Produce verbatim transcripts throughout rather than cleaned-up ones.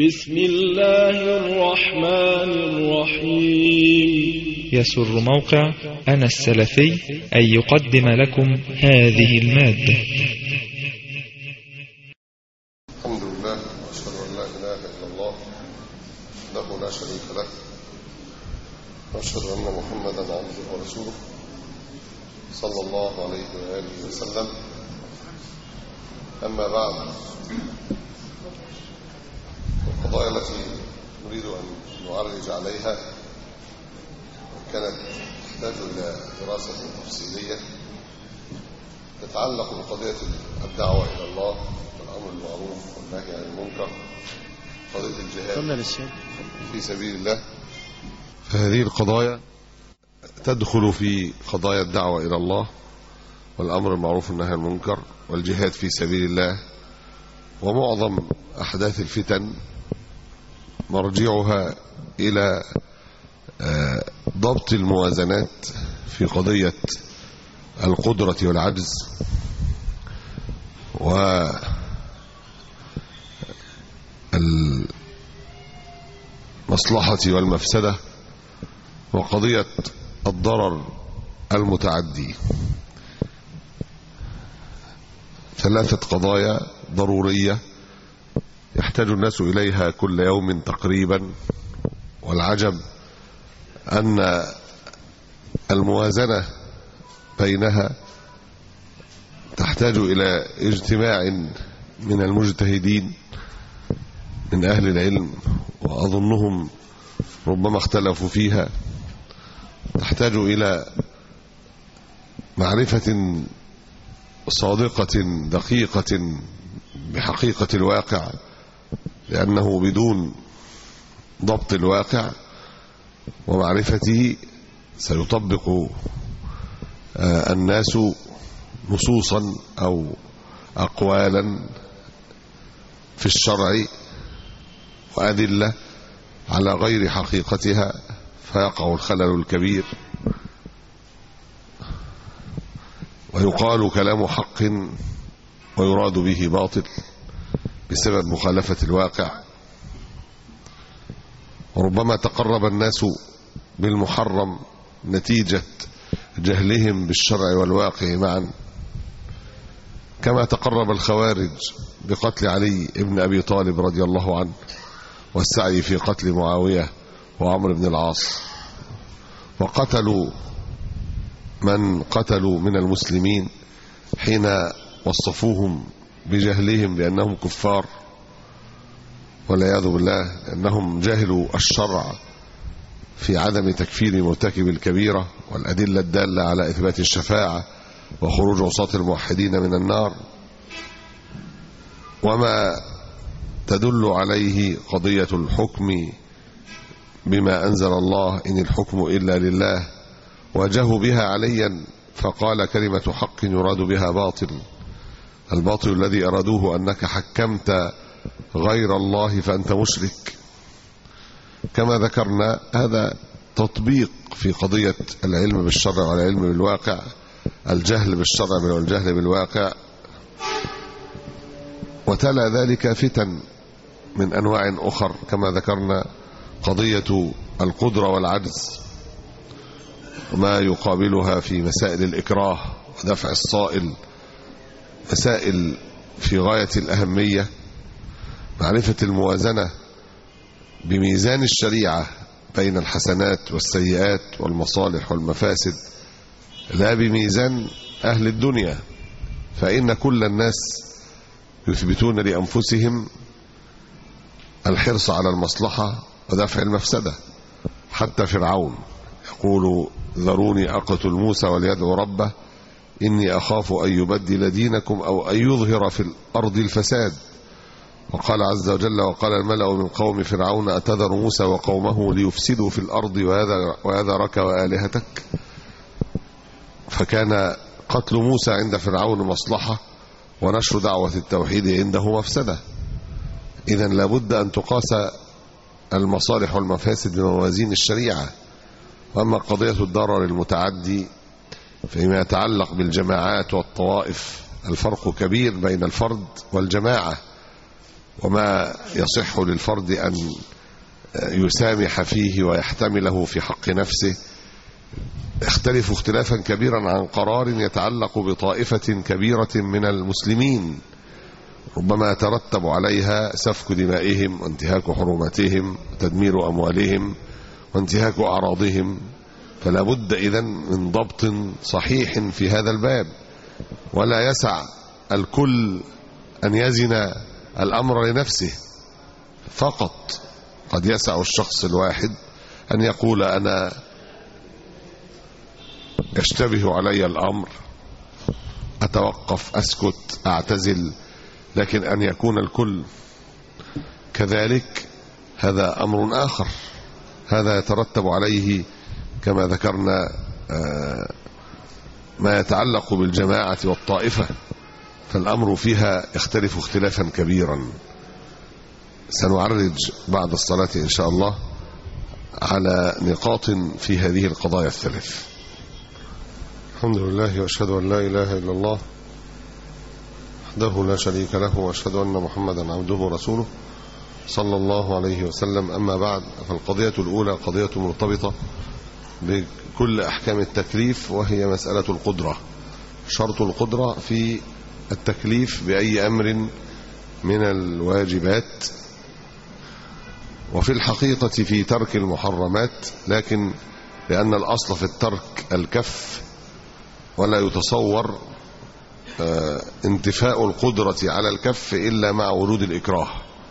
بسم الله الرحمن الرحيم. يسر موقع أنا السلفي أن يقدم لكم هذه المادة. الحمد لله وأشهد أن لا إله إلا الله وحده لا شريك له، وأشهد أن محمدا عبده ورسوله صلى الله عليه وآله وسلم. أما بعد، القضايا التي نريد أن نعرج عليها كانت تحتاج إلى دراسة تفصيلية تتعلق بقضية الدعوة إلى الله والأمر بالمعروف والنهي عن المنكر، قضية الجهاد في سبيل الله. فهذه القضايا تدخل في قضايا الدعوة إلى الله والأمر بالمعروف والنهي عن المنكر والجهاد في سبيل الله. ومعظم أحداث الفتن مرجعها إلى ضبط الموازنات في قضية القدرة والعجز والمصلحة والمفسدة وقضية الضرر المتعدي. ثلاثة قضايا ضرورية يحتاج الناس إليها كل يوم تقريبا، والعجب أن الموازنة بينها تحتاج إلى اجتماع من المجتهدين من أهل العلم، وأظنهم ربما اختلفوا فيها. تحتاج إلى معرفة صادقة دقيقة بحقيقة الواقع، لأنه بدون ضبط الواقع ومعرفته سيطبق الناس نصوصا أو أقوالا في الشرع وأدلة على غير حقيقتها، فيقع الخلل الكبير ويقال كلام حق ويراد به باطل بسبب مخالفة الواقع. وربما تقرب الناس بالمحرم نتيجة جهلهم بالشرع والواقع معا، كما تقرب الخوارج بقتل علي بن أبي طالب رضي الله عنه والسعي في قتل معاوية وعمر بن العاص، وقتلوا من قتلوا من المسلمين حين وصفوهم بجهلهم بأنهم كفار، والعياذ بالله أنهم جهلوا الشرع في عدم تكفير مرتكب الكبيرة والأدلة الدالة على إثبات الشفاعة وخروج عصاة الموحدين من النار، وما تدل عليه قضية الحكم بما أنزل الله إن الحكم إلا لله. واجهوا بها عليا فقال كلمة حق يراد بها باطل، الباطل الذي أرادوه أنك حكمت غير الله فأنت مشرك. كما ذكرنا هذا تطبيق في قضية العلم بالشرع والعلم بالواقع، الجهل بالشرع والجهل بالواقع. وتلا ذلك فتن من أنواع أخر كما ذكرنا، قضية القدرة والعجز وما يقابلها في مسائل الإكراه ودفع الصائل، مسائل في غاية الأهمية. معرفة الموازنة بميزان الشريعة بين الحسنات والسيئات والمصالح والمفاسد، لا بميزان أهل الدنيا، فإن كل الناس يثبتون لأنفسهم الحرص على المصلحة ودفع المفسدة. حتى فرعون يقول ذروني أقتل موسى وليدعو ربه إني أخاف أن يبدل دينكم أو أن يظهر في الأرض الفساد. وقال عز وجل وقال الملأ من قوم فرعون أتذر موسى وقومه ليفسدوا في الأرض ويذرك وآلهتك. فكان قتل موسى عند فرعون مصلحة ونشر دعوة التوحيد عنده مفسدة. إذن لابد أن تقاس المصالح والمفاسد بموازين الشريعة. وأما قضية الضرر المتعدي فيما يتعلق بالجماعات والطوائف الفرق كبير بين الفرد والجماعة، وما يصح للفرد أن يسامح فيه ويحتمله في حق نفسه يختلف اختلافا كبيرا عن قرار يتعلق بطائفة كبيرة من المسلمين ربما يترتب عليها سفك دمائهم وانتهاك حرماتهم وتدمير أموالهم وانتهاك أعراضهم. فلا بد إذن من ضبط صحيح في هذا الباب، ولا يسع الكل أن يزن الأمر لنفسه فقط. قد يسع الشخص الواحد أن يقول أنا يشتبه علي الأمر، أتوقف، أسكت، أعتزل، لكن أن يكون الكل كذلك هذا أمر آخر. هذا يترتب عليه كما ذكرنا ما يتعلق بالجماعة والطائفة، فالأمر فيها يختلف اختلافا كبيرا. سنعرج بعد الصلاة إن شاء الله على نقاط في هذه القضايا الثلاث. الحمد لله وأشهد أن لا إله إلا الله وحده لا شريك له، وأشهد أن محمدا عبده ورسوله صلى الله عليه وسلم. أما بعد، فالقضية الأولى قضية مرتبطة بكل أحكام التكليف، وهي مسألة القدرة. شرط القدرة في التكليف بأي أمر من الواجبات، وفي الحقيقة في ترك المحرمات، لكن لأن الأصل في الترك الكف، ولا يتصور انتفاء القدرة على الكف إلا مع وجود الإكراه.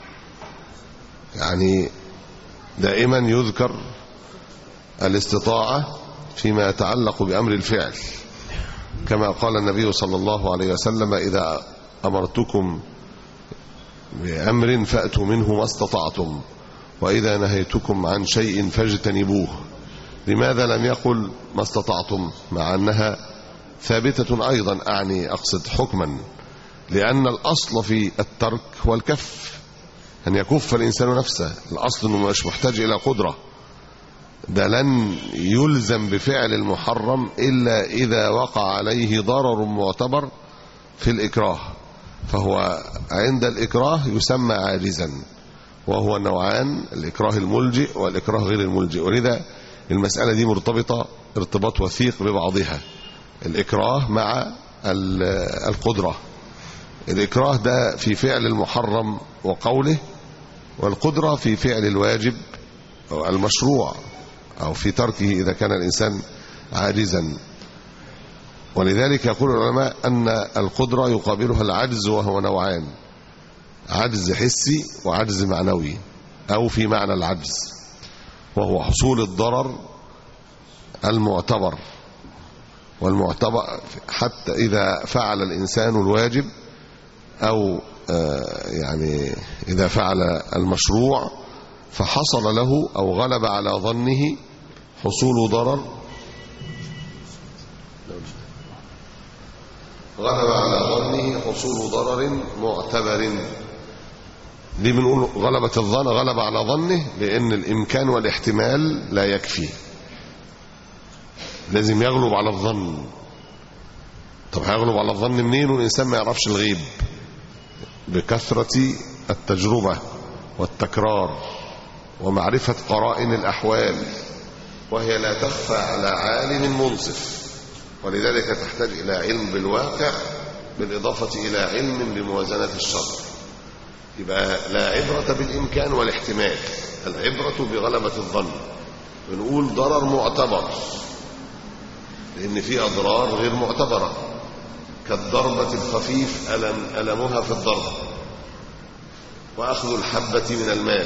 يعني دائما يذكر الاستطاعة فيما يتعلق بأمر الفعل، كما قال النبي صلى الله عليه وسلم إذا أمرتكم بأمر فأتوا منه ما استطعتم، وإذا نهيتكم عن شيء فاجتنبوه. لماذا لم يقل ما استطعتم مع أنها ثابتة أيضا؟ أعني أقصد حكما، لأن الأصل في الترك هو الكف، أن يكف الإنسان نفسه. الأصل أنه مش محتاج إلى قدرة، ده لن يلزم بفعل المحرم إلا إذا وقع عليه ضرر معتبر في الإكراه، فهو عند الإكراه يسمى عاجزا، وهو نوعان: الإكراه الملجئ والإكراه غير الملجئ. ولذا المسألة دي مرتبطة ارتباط وثيق ببعضها، الإكراه مع القدرة. الإكراه ده في فعل المحرم وقوله، والقدرة في فعل الواجب أو المشروع، أو في تركه إذا كان الإنسان عاجزا. ولذلك يقول العلماء أن القدرة يقابلها العجز، وهو نوعان: عجز حسي وعجز معنوي، أو في معنى العجز، وهو حصول الضرر المعتبر. والمعتبر حتى إذا فعل الإنسان الواجب، أو يعني إذا فعل المشروع فحصل له أو غلب على ظنه حصول ضرر غلب على ظنه حصول ضرر معتبر. دي بنقول غلبة الظن، غلب على ظنه، لأن الإمكان والاحتمال لا يكفي، لازم يغلب على الظن. طب هيغلب على الظن منين والإنسان ما يعرفش الغيب؟ بكثرة التجربة والتكرار ومعرفة قرائن الأحوال، وهي لا تخفى على عالم منصف. ولذلك تحتاج إلى علم بالواقع بالإضافة إلى علم بموازنة الشر. يبقى لا عبرة بالإمكان والاحتمال، العبرة بغلبة الظن. بنقول ضرر معتبر لأن في أضرار غير معتبرة، كالضربة الخفيف ألم ألمها في الضرب، وأخذ الحبة من المال،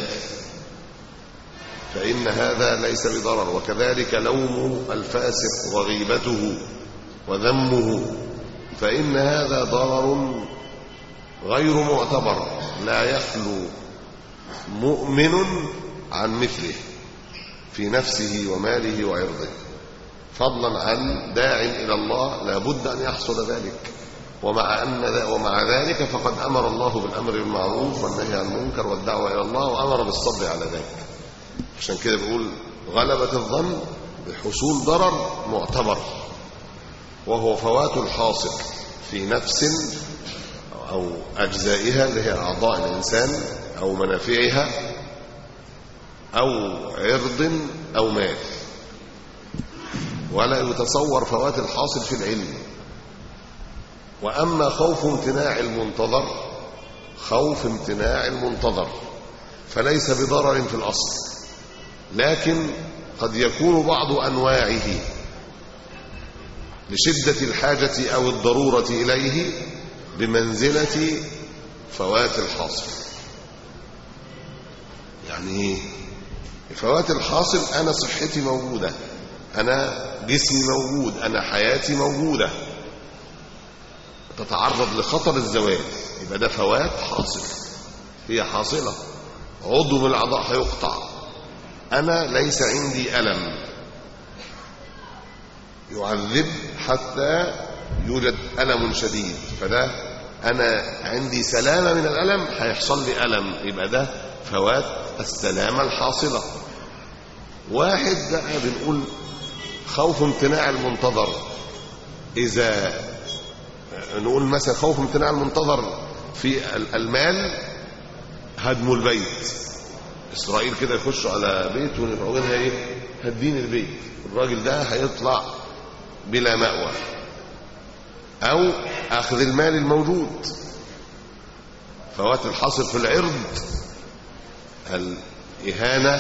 فإن هذا ليس بضرر. وكذلك لوم الفاسق وغيبته وذمه، فإن هذا ضرر غير معتبر، لا يخلو مؤمن عن مثله في نفسه وماله وعرضه، فضلا عن داع إلى الله لا بد أن يحصل ذلك. ومع أن ومع ذلك فقد أمر الله بالأمر بالمعروف والنهي عن المنكر والدعوة إلى الله، وأمر بالصبر على ذلك. عشان كده بقول غلبة الظن بحصول ضرر معتبر، وهو فوات الحاصل في نفس أو أجزائها اللي هي أعضاء الإنسان أو منافعها أو عرض أو مال. ولا يتصور فوات الحاصل في العلم. وأما خوف امتناع المنتظر، خوف امتناع المنتظر فليس بضرر في الأصل، لكن قد يكون بعض أنواعه لشدة الحاجة أو الضرورة إليه بمنزلة فوات الحاصل. يعني فوات الحاصل، أنا صحتي موجودة، أنا جسمي موجود، أنا حياتي موجودة، تتعرض لخطر الزوال، يبقى ده فوات حاصل، هي حاصلة، عضو من الأعضاء هيقطع، أنا ليس عندي ألم يعذب حتى يوجد ألم شديد، فده أنا عندي سلامة من الألم، هيحصل لي ألم، يبقى ده فوات السلامة الحاصلة. واحد بقى بنقول خوف امتناع المنتظر، إذا نقول مثلا خوف امتناع المنتظر في المال، هدم البيت، إسرائيل كده يخشوا على بيت ونفعوا لها إيه؟ هدين البيت، الراجل ده هيطلع بلا مأوى. أو أخذ المال الموجود، فوات الحاصل في العرض، الإهانة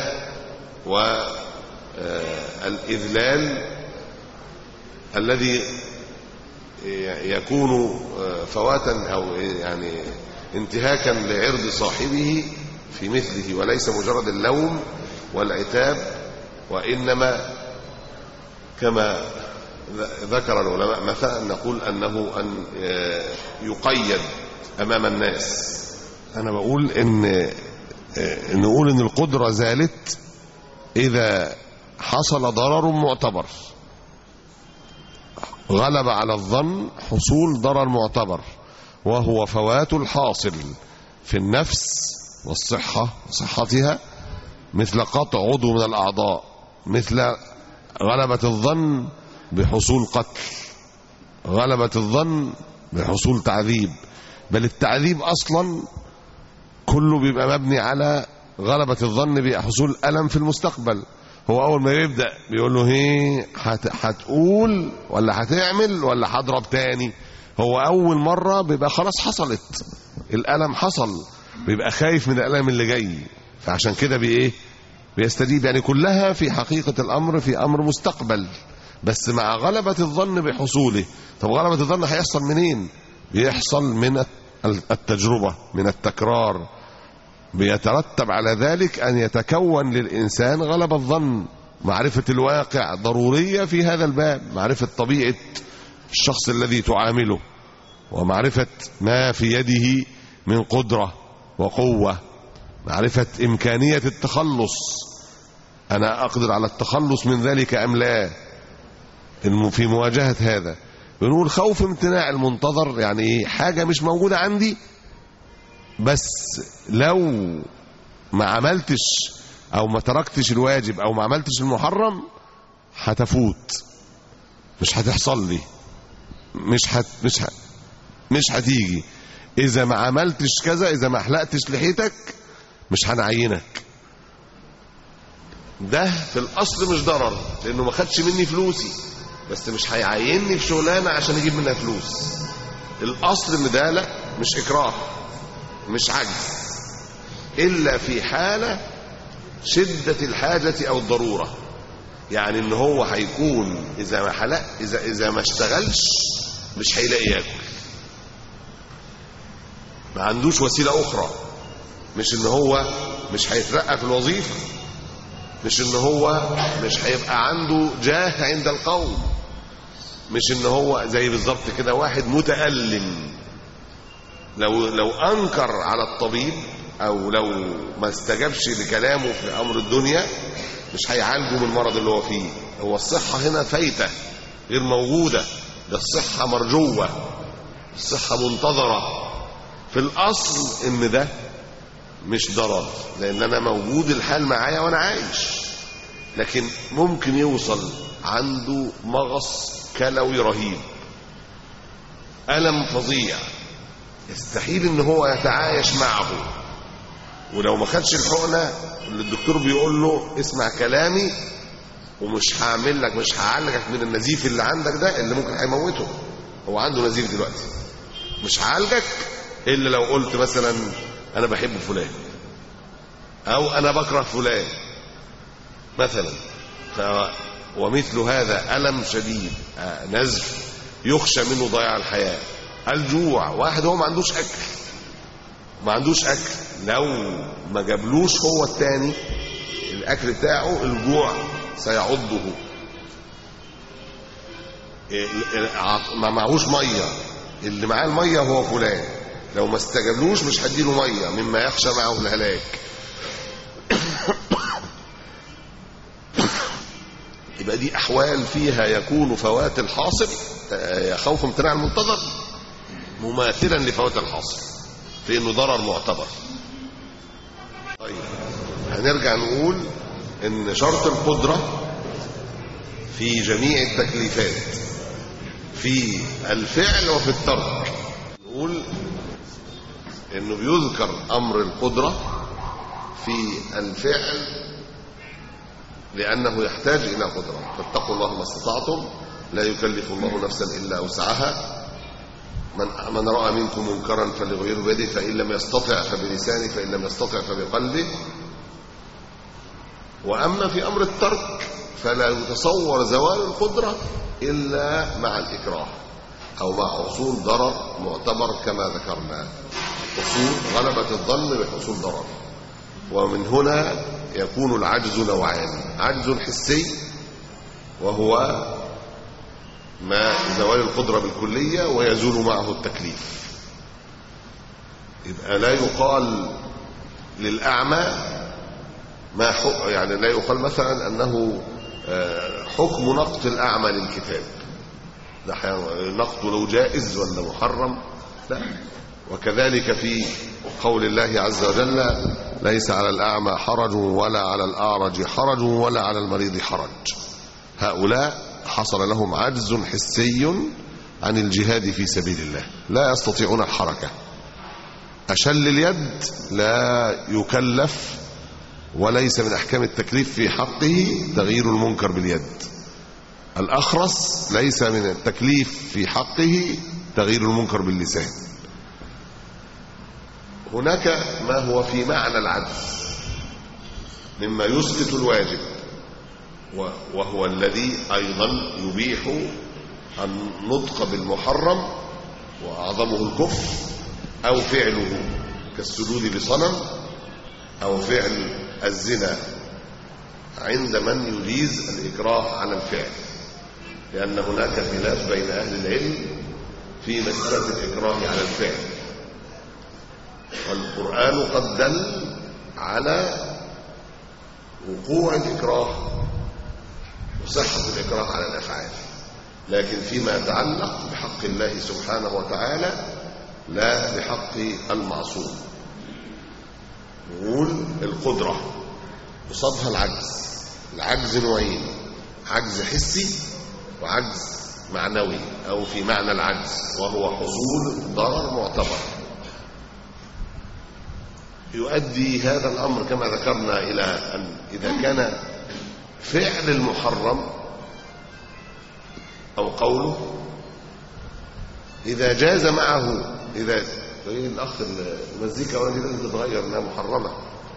والإذلال الذي يكون فواتا أو يعني انتهاكا لعرض صاحبه في مثله، وليس مجرد اللوم والعتاب، وإنما كما ذكر العلماء مثلا نقول أنه أن يقيد أمام الناس. أنا بقول إن نقول إن القدرة زالت إذا حصل ضرر معتبر، غلب على الظن حصول ضرر معتبر، وهو فوات الحاصل في النفس والصحة صحتها، مثل قطع عضو من الأعضاء، مثل غلبة الظن بحصول قتل، غلبة الظن بحصول تعذيب، بل التعذيب أصلا كله بيبقى مبني على غلبة الظن بحصول ألم في المستقبل. هو أول ما يبدأ بيقول له هي هتقول ولا هتعمل ولا هضرب تاني، هو أول مرة بيبقى خلاص حصلت، الألم حصل، بيبقى خايف من الألم اللي جاي، فعشان كده بإيه بيستجيب. يعني كلها في حقيقة الأمر في أمر مستقبل، بس مع غلبة الظن بحصوله. طب غلبة الظن هيحصل منين؟ بيحصل من التجربة، من التكرار، بيترتب على ذلك أن يتكون للإنسان غلبة الظن. معرفة الواقع ضرورية في هذا الباب، معرفة طبيعة الشخص الذي تعامله، ومعرفة ما في يده من قدرة وقوة، معرفة إمكانية التخلص، أنا أقدر على التخلص من ذلك أم لا، في مواجهة هذا. بنقول خوف امتناع المنتظر، يعني حاجة مش موجودة عندي، بس لو ما عملتش أو ما تركتش الواجب أو ما عملتش المحرم هتفوت، مش هتحصل لي، مش هت مش هت مش هتيجي. إذا ما عملتش كذا، إذا ما حلقتش لحيتك مش هنعينك. ده في الأصل مش ضرر، لأنه ما خدش مني فلوسي، بس مش هيعينني في شغلانة عشان يجيب منها فلوس. الأصل إن ده لا، مش إكراه، مش عجز، إلا في حالة شدة الحاجة أو الضرورة. يعني إن هو هيكون إذا ما حلق إذا إذا ما اشتغلش مش هيلاقي ياكل، ما عندوش وسيلة أخرى. مش إن هو مش هيترقى في الوظيفة، مش إن هو مش هيبقى عنده جاه عند القوم، مش إن هو زي بالظبط كده واحد متألم، لو لو أنكر على الطبيب أو لو ما استجابش لكلامه في أمر الدنيا مش هيعالجه من المرض اللي هو فيه. هو الصحة هنا فايتة غير موجودة، ده الصحة مرجوة، الصحة منتظرة. في الأصل إن ده مش ضرر، لأن أنا موجود الحال معايا وأنا عايش، لكن ممكن يوصل عنده مغص كلوي رهيب، ألم فظيع، يستحيل ان هو يتعايش معه، ولو ما خدش الحقنه اللي الدكتور بيقول له اسمع كلامي ومش هعمل لك مش هعالجك من النزيف اللي عندك ده اللي ممكن هيموته، هو عنده نزيف دلوقتي، مش هعالجك الا لو قلت مثلا انا بحب فلان او انا بكره فلان مثلا. ف ومثل هذا ألم شديد، نزف يخشى منه ضياع الحياة، الجوع، واحد هو ما عندوش أكل ما عندوش أكل لو ما جابلوش هو التاني الأكل بتاعه الجوع سيعضه، ما معهوش مية، اللي معاه المية هو فلان، لو ما استجابلوش مش هديله مية مما يخشى معه الهلاك. يبقى دي أحوال فيها يكون فوات الحاصل خوف امتناع المنتظر مماثلا لفوات الحاصل في انه ضرر معتبر. طيب هنرجع نقول ان شرط القدرة في جميع التكليفات في الفعل وفي الترك. نقول انه بيذكر امر القدرة في الفعل لأنه يحتاج إلى قدرة، فاتقوا الله ما استطعتم لا يكلف الله نفسا إلا وسعها، من, من رأى منكم منكرا فليغيره بيده فإن لم يستطع فبلسانه فإن لم يستطع فبقلبه. وأما في أمر الترك فلا يتصور زوال القدرة إلا مع الإكراه أو مع حصول ضرر معتبر كما ذكرنا، حصول غلبة الظن بحصول ضرر. ومن هنا يكون العجز نوعان، عجز حسي وهو ما زوال القدرة بالكلية ويزول معه التكليف. يبقى لا يقال للأعمى ما حق يعني لا يقال مثلا أنه حكم نقط الأعمى للكتاب، نقط لو جائز ولا محرم، لا. وكذلك في قول الله عز وجل ليس على الأعمى حرج ولا على الأعرج حرج ولا على المريض حرج، هؤلاء حصل لهم عجز حسي عن الجهاد في سبيل الله، لا يستطيعون الحركة. أشل اليد لا يكلف وليس من أحكام التكليف في حقه تغيير المنكر باليد. الأخرس ليس من التكليف في حقه تغيير المنكر باللسان. هناك ما هو في معنى العجز مما يسقط الواجب، وهو الذي أيضا يبيح النطق بالمحرم وأعظمه الكفر أو فعله كالسجود لصنم أو فعل الزنا عند من يجيز الإكراه على الفعل، لأن هناك خلاف بين أهل العلم في مسألة الإكراه على الفعل، والقرآن قد دل على وقوع الإكراه وصحة الإكراه على الأفعال، لكن فيما يتعلق بحق الله سبحانه وتعالى لا بحق المعصوم. نقول القدرة قصادها العجز، العجز نوعين، عجز حسي وعجز معنوي أو في معنى العجز وهو حصول ضرر معتبر. يؤدي هذا الأمر كما ذكرنا إلى أن إذا كان فعل المحرم أو قوله إذا جاز معه، إذا إيه الأخ المزيكا ولا لازم تتغير إنها محرمة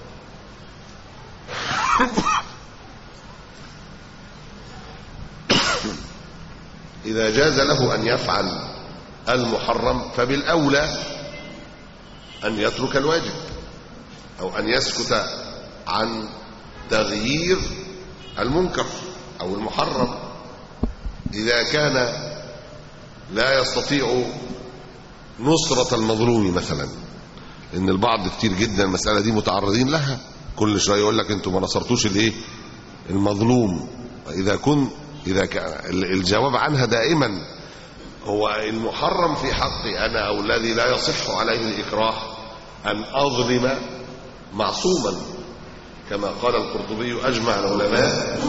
إذا جاز له أن يفعل المحرم فبالأولى أن يترك الواجب أو أن يسكت عن تغيير المنكر أو المحرم. إذا كان لا يستطيع نصرة المظلوم مثلا، إن البعض كتير جدا المسألة دي متعرضين لها، كل شوية يقول لك أنتم ما نصرتوش الإيه المظلوم. إذا كن إذا كان الجواب عنها دائما هو المحرم في حقي أنا أو الذي لا يصح عليه الإكراه أن أظلم معصوما، كما قال القرطبي أجمع العلماء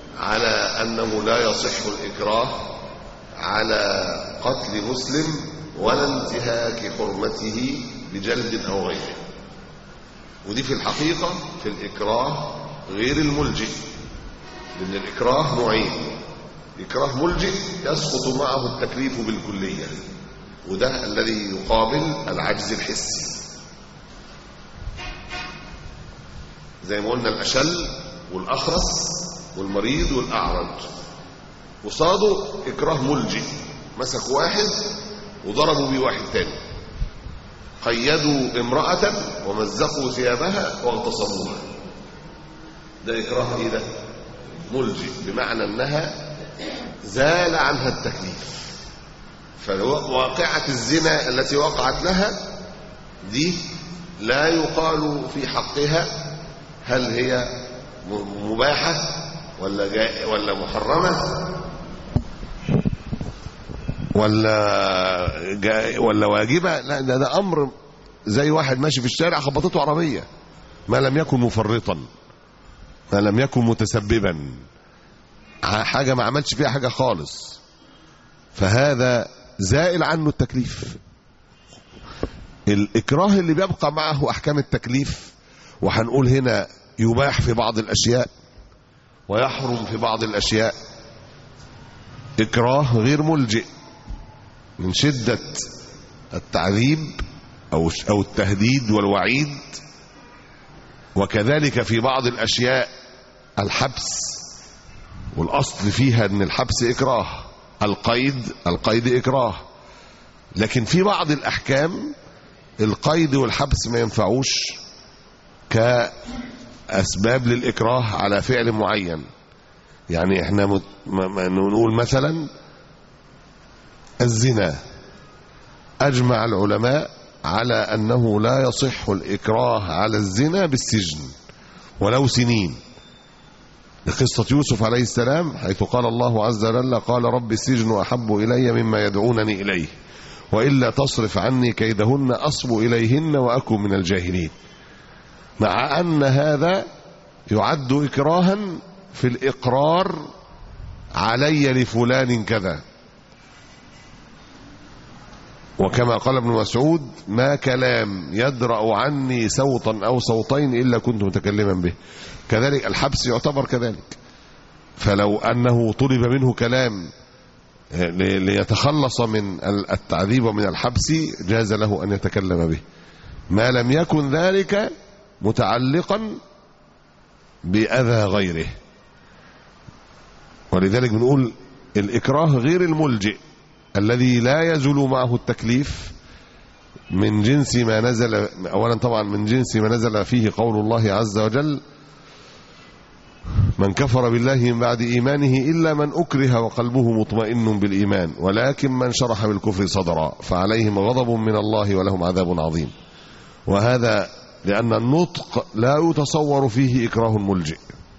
على أنه لا يصح الإكراه على قتل مسلم ولا انتهاك حرمته بجلد أو غيره. ودي في الحقيقة في الإكراه غير الملجئ، لأن الإكراه نوعين: إكراه ملجئ يسقط معه التكليف بالكلية، وده الذي يقابل العجز الحسي، زي ما قلنا الأشل والأخرس والمريض والأعرج. وصاده إكراه ملجئ، مسك واحد وضربوا بيه واحد تاني، قيدوا امرأة ومزقوا ثيابها واغتصبوها. ده إكراه إيه ده؟ ملجئ، بمعنى أنها زال عنها التكليف. فواقعة الزنا التي وقعت لها دي لا يقال في حقها هل هي مباحة ولا جاء ولا محرمة ولا جاء ولا واجبة. لا، ده, ده أمر زي واحد ماشي في الشارع خبطته عربية، ما لم يكن مفرطا، ما لم يكن متسببا، حاجة ما عملش فيها حاجة خالص، فهذا زائل عنه التكليف. الإكراه اللي بيبقى معه أحكام التكليف، وهنقول هنا يباح في بعض الأشياء ويحرم في بعض الأشياء، إكراه غير ملجئ من شدة التعذيب أو أو التهديد والوعيد. وكذلك في بعض الأشياء الحبس، والأصل فيها أن الحبس إكراه، القيد القيد إكراه. لكن في بعض الأحكام القيد والحبس ما ينفعوش كأسباب للإكراه على فعل معين. يعني احنا مت... ما نقول مثلا الزنا، أجمع العلماء على أنه لا يصح الإكراه على الزنا بالسجن ولو سنين، لقصة يوسف عليه السلام حيث قال الله عز وجل: قال رب السجن أحب إلي مما يدعونني إليه وإلا تصرف عني كيدهن أصب إليهن وأكن من الجاهلين. مع أن هذا يعد إكراها في الإقرار علي لفلان كذا، وكما قال ابن مسعود: ما كلام يدرأ عني صوتا أو صوتين إلا كنت متكلما به. كذلك الحبس يعتبر كذلك، فلو أنه طلب منه كلام ليتخلص من التعذيب ومن الحبس جاز له أن يتكلم به، ما لم يكن ذلك متعلقا بأذى غيره. ولذلك بنقول الإكراه غير الملجئ الذي لا يزول معه التكليف من جنس ما نزل، أولا طبعا من جنس ما نزل فيه قول الله عز وجل: من كفر بالله من بعد إيمانه إلا من أكره وقلبه مطمئن بالإيمان ولكن من شرح بالكفر صدرا فعليهم غضب من الله ولهم عذاب عظيم. وهذا لأن النطق لا يتصور فيه إكراه ملجئ.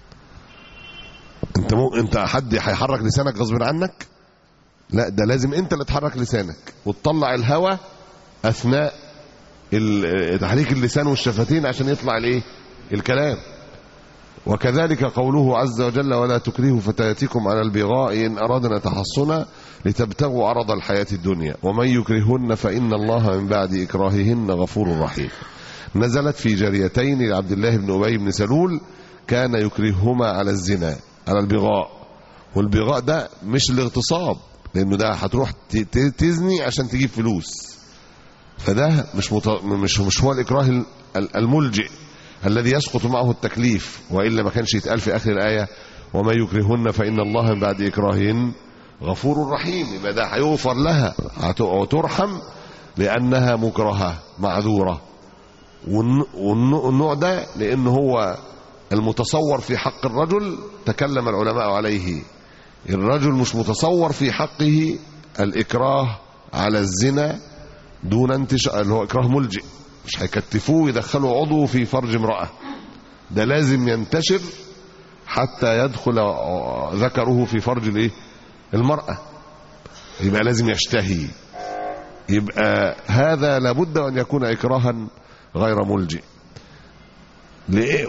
انت مو انت حد هيحرك لسانك غصب عنك؟ لا، ده لازم انت اللي تحرك لسانك وتطلع الهواء اثناء تحريك اللسان والشفتين عشان يطلع الايه؟ الكلام. وكذلك قوله عز وجل: ولا تكرهوا فتياتكم على البغاء ان ارادنا تحصنا لتبتغوا عرض الحياة الدنيا ومن يكرهن فإن الله من بعد إكراههن غفور رحيم. نزلت في جاريتين لعبد الله بن أبي بن سلول كان يكرههما على الزنا، على البغاء. والبغاء ده مش الاغتصاب، لأنه ده هتروح تزني عشان تجيب فلوس، فده مش مط... مش مش هو الإكراه الملجئ الذي يسقط معه التكليف، وإلا ما كانش يتقال في آخر الآية: وما يكرهن فإن الله من بعد إكراههن غفور رحيم. يبقى ده هيغفر لها وترحم لأنها مكرهة معذورة. والنوع ده لأنه هو المتصور في حق الرجل تكلم العلماء عليه. الرجل مش متصور في حقه الإكراه على الزنا دون انتشار، اللي هو إكراه ملجئ، مش هيكتفوه يدخلوا عضو في فرج امرأة، ده لازم ينتشر حتى يدخل ذكره في فرج الايه؟ المرأة، يبقى لازم يشتهي. يبقى هذا لابد أن يكون إكراها غير ملجئ. ليه؟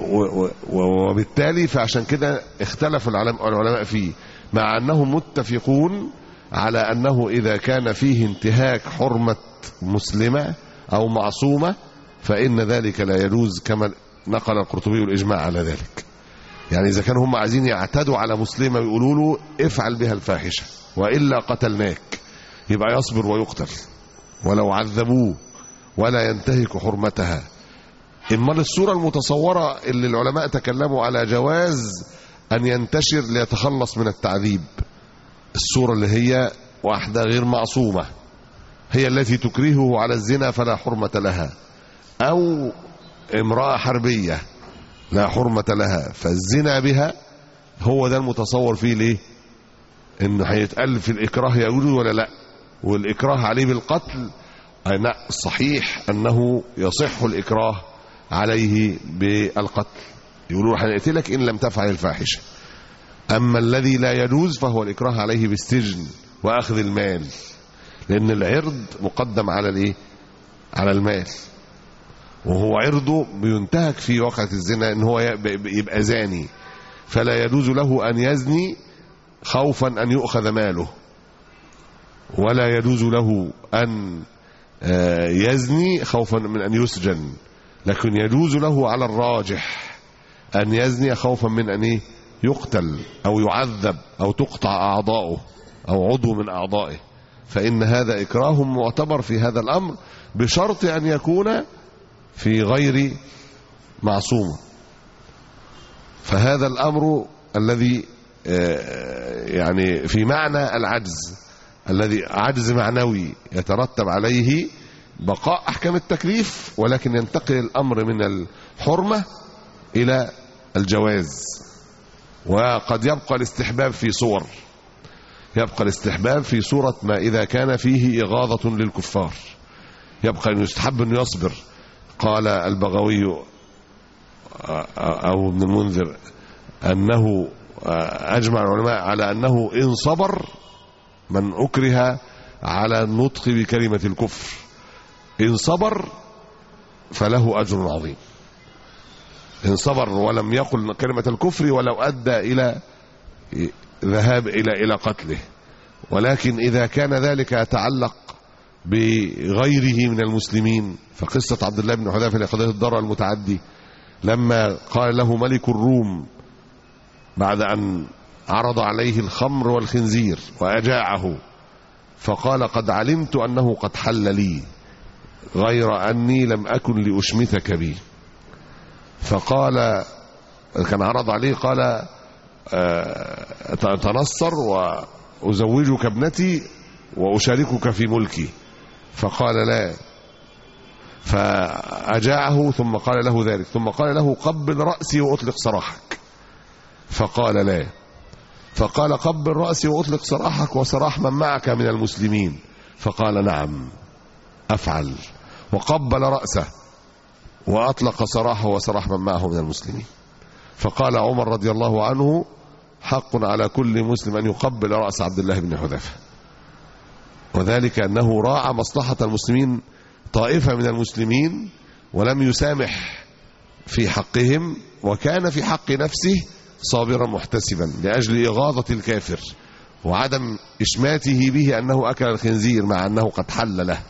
وبالتالي فعشان كده اختلف العلماء فيه، مع أنهم متفقون على أنه إذا كان فيه انتهاك حرمة مسلمة أو معصومة فإن ذلك لا يجوز، كما نقل القرطبي الإجماع على ذلك. يعني إذا كانوا هم عايزين يعتدوا على مسلمة ويقولوا له افعل بها الفاحشة وإلا قتلناك، يبقى يصبر ويقتل ولو عذبوه ولا ينتهك حرمتها. إما الصورة المتصورة اللي العلماء تكلموا على جواز أن ينتشر ليتخلص من التعذيب، الصورة اللي هي واحدة غير معصومة هي التي تكرهه على الزنا فلا حرمة لها، أو امرأة حربية لا حرمة لها فالزنا بها، هو ده المتصور فيه. ليه؟ إنه هيتقال في الإكراه يجوز ولا لا، والإكراه عليه بالقتل لا، صحيح أنه يصح الإكراه عليه بالقتل، يقولوا هنقتلك إن لم تفعل الفاحشة. أما الذي لا يجوز فهو الإكراه عليه بالسجن وأخذ المال، لأن العرض مقدم على الإيه؟ على المال، وهو عرضه بينتهك في وقعة الزنا إن هو يبقى زاني، فلا يجوز له أن يزني خوفا أن يؤخذ ماله، ولا يجوز له أن يزني خوفا من أن يسجن، لكن يجوز له على الراجح أن يزني خوفا من أن يقتل أو يعذب أو تقطع أعضاؤه أو عضو من أعضائه، فإن هذا إكراه معتبر في هذا الأمر بشرط أن يكون في غير معصوم. فهذا الأمر الذي يعني في معنى العجز، الذي عجز معنوي يترتب عليه بقاء أحكام التكليف، ولكن ينتقل الأمر من الحرمة إلى الجواز. وقد يبقى الاستحباب في صور، يبقى الاستحباب في صورة ما إذا كان فيه إغاظة للكفار، يبقى أن يستحب أن يصبر. قال البغوي أو ابن المنذر أنه أجمع العلماء على أنه إن صبر من أكره على النطق بكلمة الكفر، إن صبر فله أجر عظيم، إن صبر ولم يقل كلمة الكفر ولو أدى إلى ذهاب إلى إلى قتله. ولكن إذا كان ذلك يتعلق بغيره من المسلمين، فقصة عبد الله بن حذافة لقضية الضرر المتعدي لما قال له ملك الروم بعد أن عرض عليه الخمر والخنزير وأجاعه، فقال قد علمت أنه قد حل لي غير أني لم أكن لأشمتك به. فقال كان عرض عليه قال تنصر وأزوجك ابنتي وأشاركك في ملكي، فقال لا، فأجاعه ثم قال له ذلك، ثم قال له قبل رأسي وأطلق سراحك، فقال لا، فقال قبل رأسي وأطلق سراحك وسراح من معك من المسلمين، فقال نعم أفعل، وقبل رأسه وأطلق سراحه وسراح من معه من المسلمين. فقال عمر رضي الله عنه حق على كل مسلم أن يقبل رأس عبد الله بن حذافة، وذلك أنه راعى مصلحة المسلمين، طائفة من المسلمين، ولم يسامح في حقهم، وكان في حق نفسه صابرا محتسبا لأجل إغاظة الكافر وعدم إشماته به أنه أكل الخنزير مع أنه قد حل له.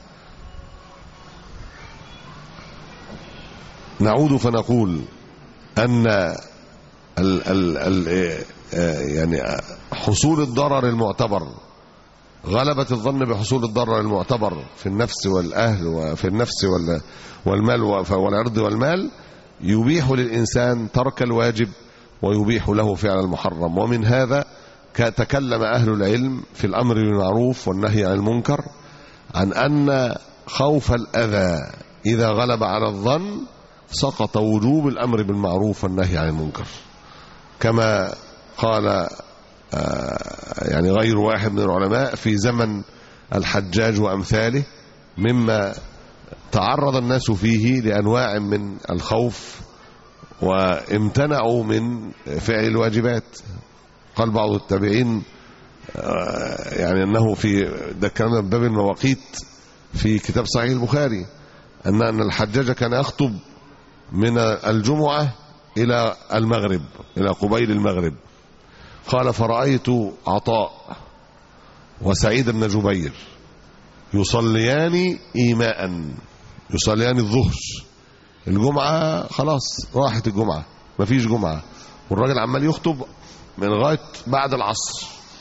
نعود فنقول أن ال ال ال يعني حصول الضرر المعتبر، غلبة الظن بحصول الضرر المعتبر في النفس والأهل وفي النفس والمال والعرض والمال، يبيح للإنسان ترك الواجب ويبيح له فعل المحرم. ومن هذا تكلم أهل العلم في الأمر بالمعروف والنهي عن المنكر عن أن خوف الأذى إذا غلب على الظن سقط وجوب الأمر بالمعروف والنهي عن المنكر، كما قال يعني غير واحد من العلماء في زمن الحجاج وأمثاله، مما تعرض الناس فيه لأنواع من الخوف وامتنعوا من فعل الواجبات. قال بعض التابعين يعني أنه في ده كلام باب المواقيت في كتاب صحيح البخاري أن أن الحجاج كان يخطب من الجمعة إلى المغرب، إلى قبيل المغرب. قال فرأيت عطاء وسعيد بن جبير يصليان إيماء، يصليان الظهر، الجمعة خلاص راحت الجمعة مفيش جمعة، والراجل عمال يخطب من لغاية بعد العصر،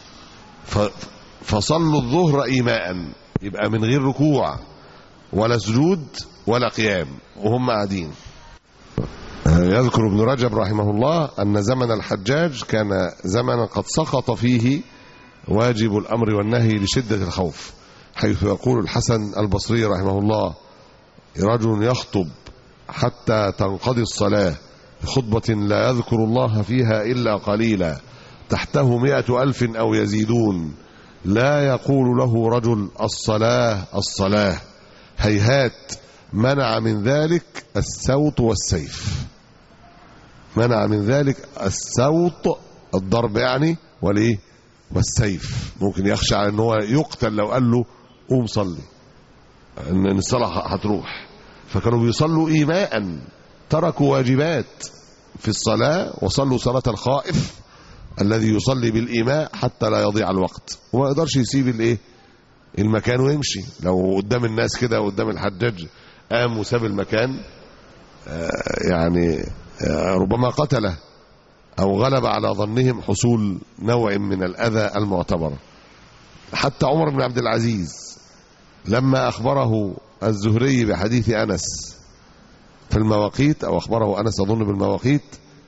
فصلوا الظهر إيماء، يبقى من غير ركوع ولا سجود ولا قيام وهم قاعدين. يذكر ابن رجب رحمه الله أن زمن الحجاج كان زمنا قد سقط فيه واجب الأمر والنهي لشدة الخوف، حيث يقول الحسن البصري رحمه الله: رجل يخطب حتى تنقضي الصلاة خطبة لا يذكر الله فيها إلا قليلا، تحته مئة ألف أو يزيدون، لا يقول له رجل الصلاة الصلاة، هيهات منع من ذلك السوط والسيف. منع من ذلك السوط الضرب يعني والايه والسيف، ممكن يخشى على ان هو يقتل لو قال له قوم صلي ان الصلاه هتروح. فكانوا بيصلوا ايماء، تركوا واجبات في الصلاه وصلوا صلاه الخائف الذي يصلي بالايماء حتى لا يضيع الوقت، وما يقدرش يسيب الايه المكان ويمشي. لو قدام الناس كده وقدام الحجاج قام وساب المكان يعني ربما قتله أو غلب على ظنهم حصول نوع من الأذى المعتبر. حتى عمر بن عبد العزيز لما أخبره الزهري بحديث أنس في المواقيت، أو أخبره أنس أظن بالمواقيت،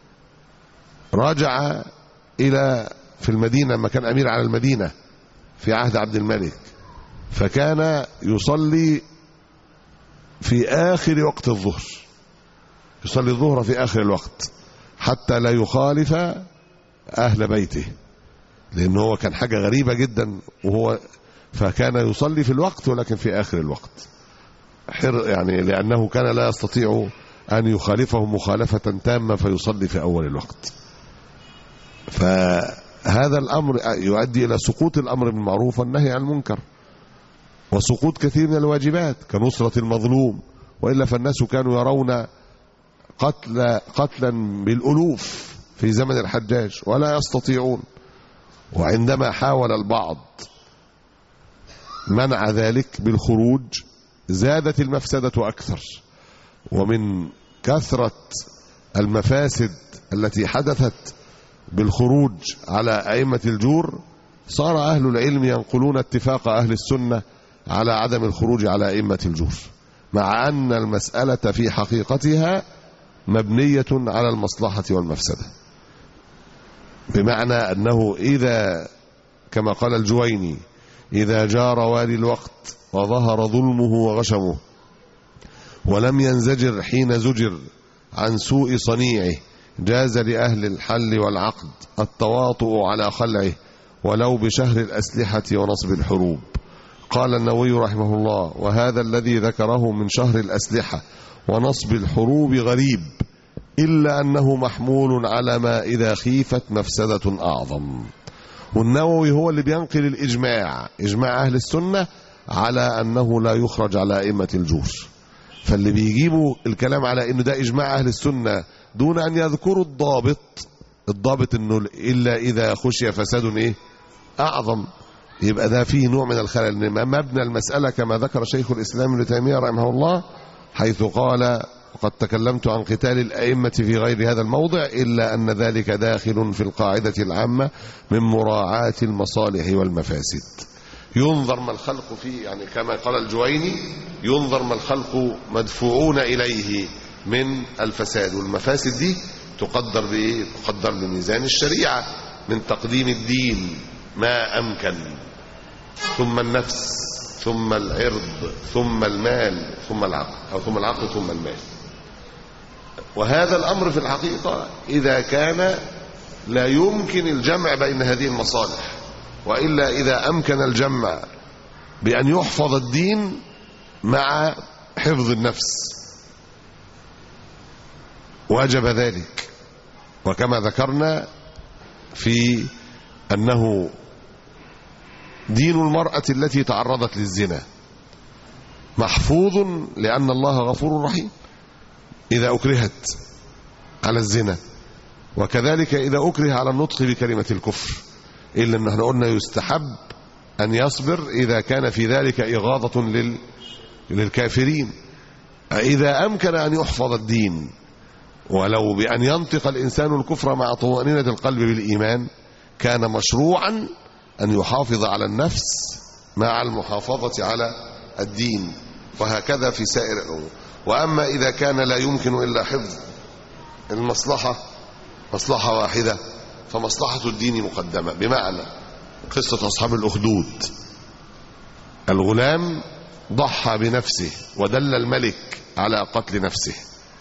راجع إلى في المدينة لما كان أمير على المدينة في عهد عبد الملك، فكان يصلي في آخر وقت الظهر، يصلي الظهر في آخر الوقت حتى لا يخالف أهل بيته، لأنه هو كان حاجة غريبة جدا، وهو فكان يصلي في الوقت ولكن في آخر الوقت، حر يعني لأنه كان لا يستطيع أن يخالفهم مخالفة تامة فيصلي في أول الوقت. فهذا الأمر يؤدي إلى سقوط الأمر بالمعروف والنهي عن المنكر، وسقوط كثير من الواجبات كنصرة المظلوم، وإلا فالناس كانوا يرون قتل قتلا بالألوف في زمن الحجاج ولا يستطيعون. وعندما حاول البعض منع ذلك بالخروج زادت المفسدة أكثر، ومن كثرة المفاسد التي حدثت بالخروج على أئمة الجور صار أهل العلم ينقلون اتفاق أهل السنة على عدم الخروج على أئمة الجور، مع أن المسألة في حقيقتها مبنية على المصلحة والمفسدة، بمعنى أنه إذا كما قال الجويني: إذا جار والي الوقت وظهر ظلمه وغشمه ولم ينزجر حين زجر عن سوء صنيعه، جاز لأهل الحل والعقد التواطؤ على خلعه ولو بشهر الأسلحة ونصب الحروب. قال النووي رحمه الله: وهذا الذي ذكره من شهر الأسلحة ونصب الحروب غريب، إلا أنه محمول على ما إذا خيفت مفسدة أعظم. والنووي هو اللي بينقل الإجماع، إجماع أهل السنة على أنه لا يخرج على أئمة الجور. فاللي بيجيبوا الكلام على أنه ده إجماع أهل السنة دون أن يذكروا الضابط، الضابط أنه إلا إذا خشي فساد إيه أعظم، يبقى ده فيه نوع من الخلل. مبنى المسألة كما ذكر شيخ الإسلام ابن تيمية رحمه الله، حيث قال: وقد تكلمت عن قتال الأئمة في غير هذا الموضع إلا أن ذلك داخل في القاعدة العامة من مراعاة المصالح والمفاسد. ينظر ما الخلق فيه، يعني كما قال الجويني: ينظر ما الخلق مدفوعون إليه من الفساد، والمفاسد دي تقدر بإيه؟ تقدر بميزان الشريعة، من تقديم الدين ما أمكن، ثم النفس، ثم العرض، ثم المال، ثم العقل، أو ثم العقل ثم المال. وهذا الأمر في الحقيقة إذا كان لا يمكن الجمع بين هذه المصالح، وإلا إذا أمكن الجمع بأن يحفظ الدين مع حفظ النفس وجب ذلك. وكما ذكرنا في أنه دين المرأة التي تعرضت للزنا محفوظ لأن الله غفور رحيم إذا أكرهت على الزنا، وكذلك إذا أكره على النطق بكلمة الكفر، إلا أن احنا قلنا يستحب أن يصبر إذا كان في ذلك إغاظة لل... للكافرين. إذا أمكن أن يحفظ الدين ولو بأن ينطق الإنسان الكفر مع طمأنينة القلب بالإيمان، كان مشروعا أن يحافظ على النفس مع المحافظة على الدين، وهكذا في سائر الأمور. وأما إذا كان لا يمكن إلا حفظ المصلحة مصلحة واحدة فمصلحة الدين مقدمة. بمعنى قصة أصحاب الأخدود، الغلام ضحى بنفسه ودل الملك على قتل نفسه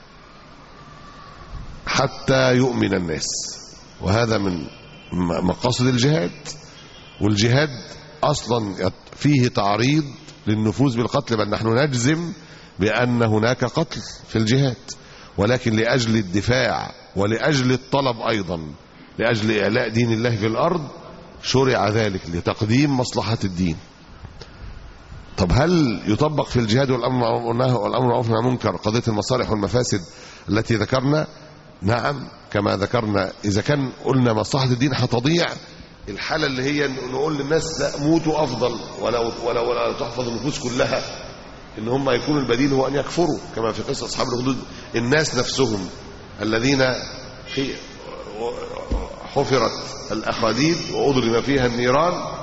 حتى يؤمن الناس، وهذا من مقاصد الجهاد. والجهاد أصلا فيه تعريض للنفوذ بالقتل، بل نحن نجزم بأن هناك قتل في الجهاد، ولكن لأجل الدفاع ولأجل الطلب أيضا، لأجل إعلاء دين الله في الأرض شرع ذلك لتقديم مصلحة الدين. طب هل يطبق في الجهاد والأمر والمعروف والنهي عن المنكر قضية المصالح والمفاسد التي ذكرنا؟ نعم كما ذكرنا. إذا كان قلنا مصلحة الدين هتضيع، الحالة اللي هي نقول للناس لا موتوا أفضل ولو, ولو, ولو تحفظ النفوس كلها، إن هم يكون البديل هو أن يكفروا، كما في قصة أصحاب الأخدود. الناس نفسهم الذين حفرت الأخاديد وأضرم فيها النيران،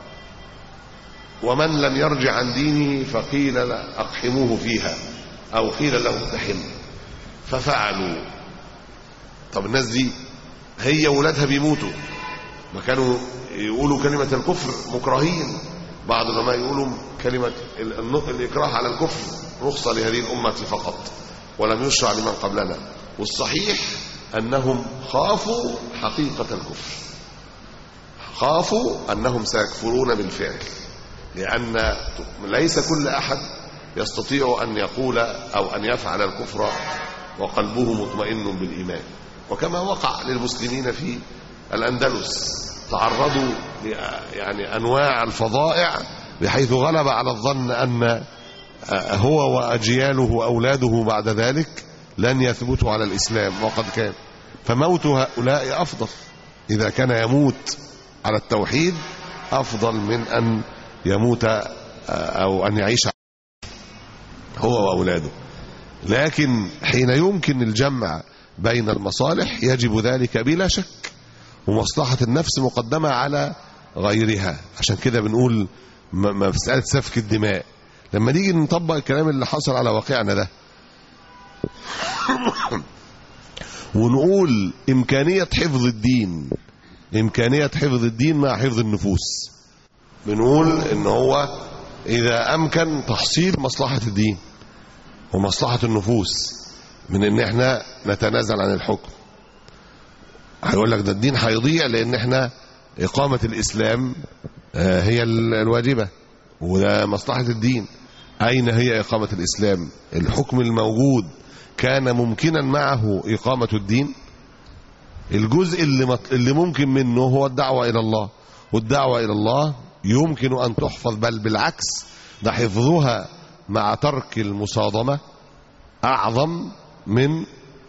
ومن لم يرجع عن دينه فقيل أقحموه فيها أو قيل له اقتحم ففعلوا. طب الناس دي هي ولادها بيموتوا، ما كانوا يقولوا كلمة الكفر مكرهين. بعض العلماء يقولوا كلمة الإكراه على الكفر رخصة لهذه الأمة فقط ولم يشرع لمن قبلنا. والصحيح أنهم خافوا حقيقة الكفر، خافوا أنهم سيكفرون بالفعل، لأن ليس كل أحد يستطيع أن يقول أو أن يفعل الكفر وقلبه مطمئن بالإيمان. وكما وقع للمسلمين في الأندلس، تعرضوا يعني أنواع الفظائع بحيث غلب على الظن أن هو وأجياله وأولاده بعد ذلك لن يثبتوا على الإسلام، وقد كان. فموت هؤلاء أفضل، إذا كان يموت على التوحيد أفضل من أن يموت أو أن يعيش هو وأولاده. لكن حين يمكن الجمع بين المصالح يجب ذلك بلا شك، ومصلحة النفس مقدمة على غيرها. عشان كده بنقول مسألة سفك الدماء، لما نيجي نطبق الكلام اللي حصل على واقعنا ده ونقول إمكانية حفظ الدين، إمكانية حفظ الدين مع حفظ النفوس، بنقول إن هو إذا أمكن تحصيل مصلحة الدين ومصلحة النفوس من إن إحنا نتنازل عن الحكم. هيقول لك ده الدين هيضيع لأن إحنا إقامة الإسلام هي الواجبة وده مصلحة الدين. أين هي إقامة الإسلام؟ الحكم الموجود كان ممكنا معه إقامة الدين؟ الجزء اللي, اللي ممكن منه هو الدعوة إلى الله، والدعوة إلى الله يمكن أن تحفظ، بل بالعكس ده حفظها مع ترك المصادمة أعظم من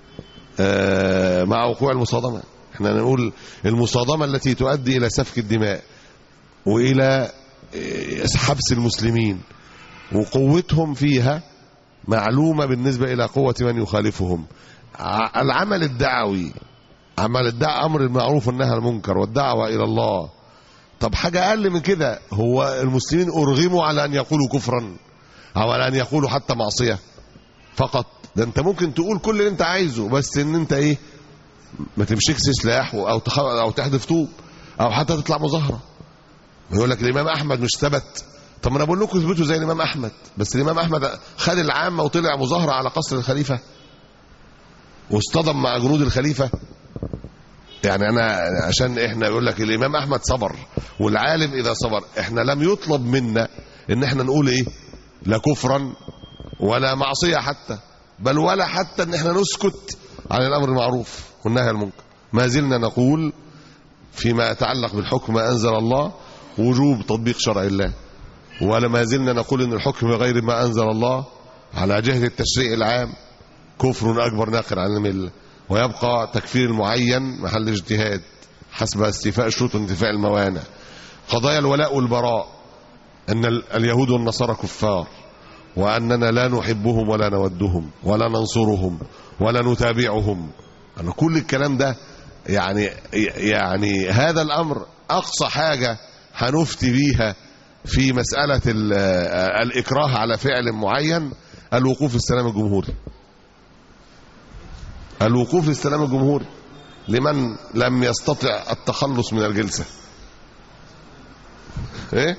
مع وقوع المصادمة. احنا نقول المصادمة التي تؤدي إلى سفك الدماء وإلى حبس المسلمين وقوتهم فيها معلومة بالنسبة إلى قوة من يخالفهم. العمل الدعوي، عمل الدعوة أمر المعروف والنهي عن المنكر والدعوة إلى الله. طب حاجة أقل من كده، هو المسلمين أرغموا على أن يقولوا كفرا أو على أن يقولوا حتى معصية فقط؟ ده أنت ممكن تقول كل اللي أنت عايزه، بس إن أنت إيه، ما تمسكش سلاح أو أو تحدف طوب أو حتى تطلع مظاهرة. يقول لك الإمام أحمد مش ثبت. طب ما أنا بقول لكم اثبتوا زي الإمام أحمد، بس الإمام أحمد خد العامة وطلع مظاهرة على قصر الخليفة واصطدم مع جنود الخليفة. يعني أنا عشان إحنا يقول لك الإمام أحمد صبر، والعالم إذا صبر، إحنا لم يطلب منا إن إحنا نقول إيه، لا كفرا ولا معصية حتى، بل ولا حتى إن إحنا نسكت عن الأمر المعروف والنهي عن المنكر. ما زلنا نقول فيما يتعلق بالحكم ما أنزل الله وجوب تطبيق شرع الله، ولا ما زلنا نقول إن الحكم غير ما أنزل الله على جهة التشريع العام كفر أكبر ناقل عن الملة، ويبقى تكفير المعين محل اجتهاد حسب استيفاء الشروط وانتفاء الموانع. قضايا الولاء والبراء أن اليهود والنصارى كفار، وأننا لا نحبهم ولا نودهم ولا ننصرهم ولا نتابعهم. أنا كل الكلام ده يعني يعني هذا الأمر أقصى حاجة هنفتي بيها في مسألة الإكراه على فعل معين الوقوف للسلام الجمهوري. الوقوف للسلام الجمهوري لمن لم يستطع التخلص من الجلسة. ايه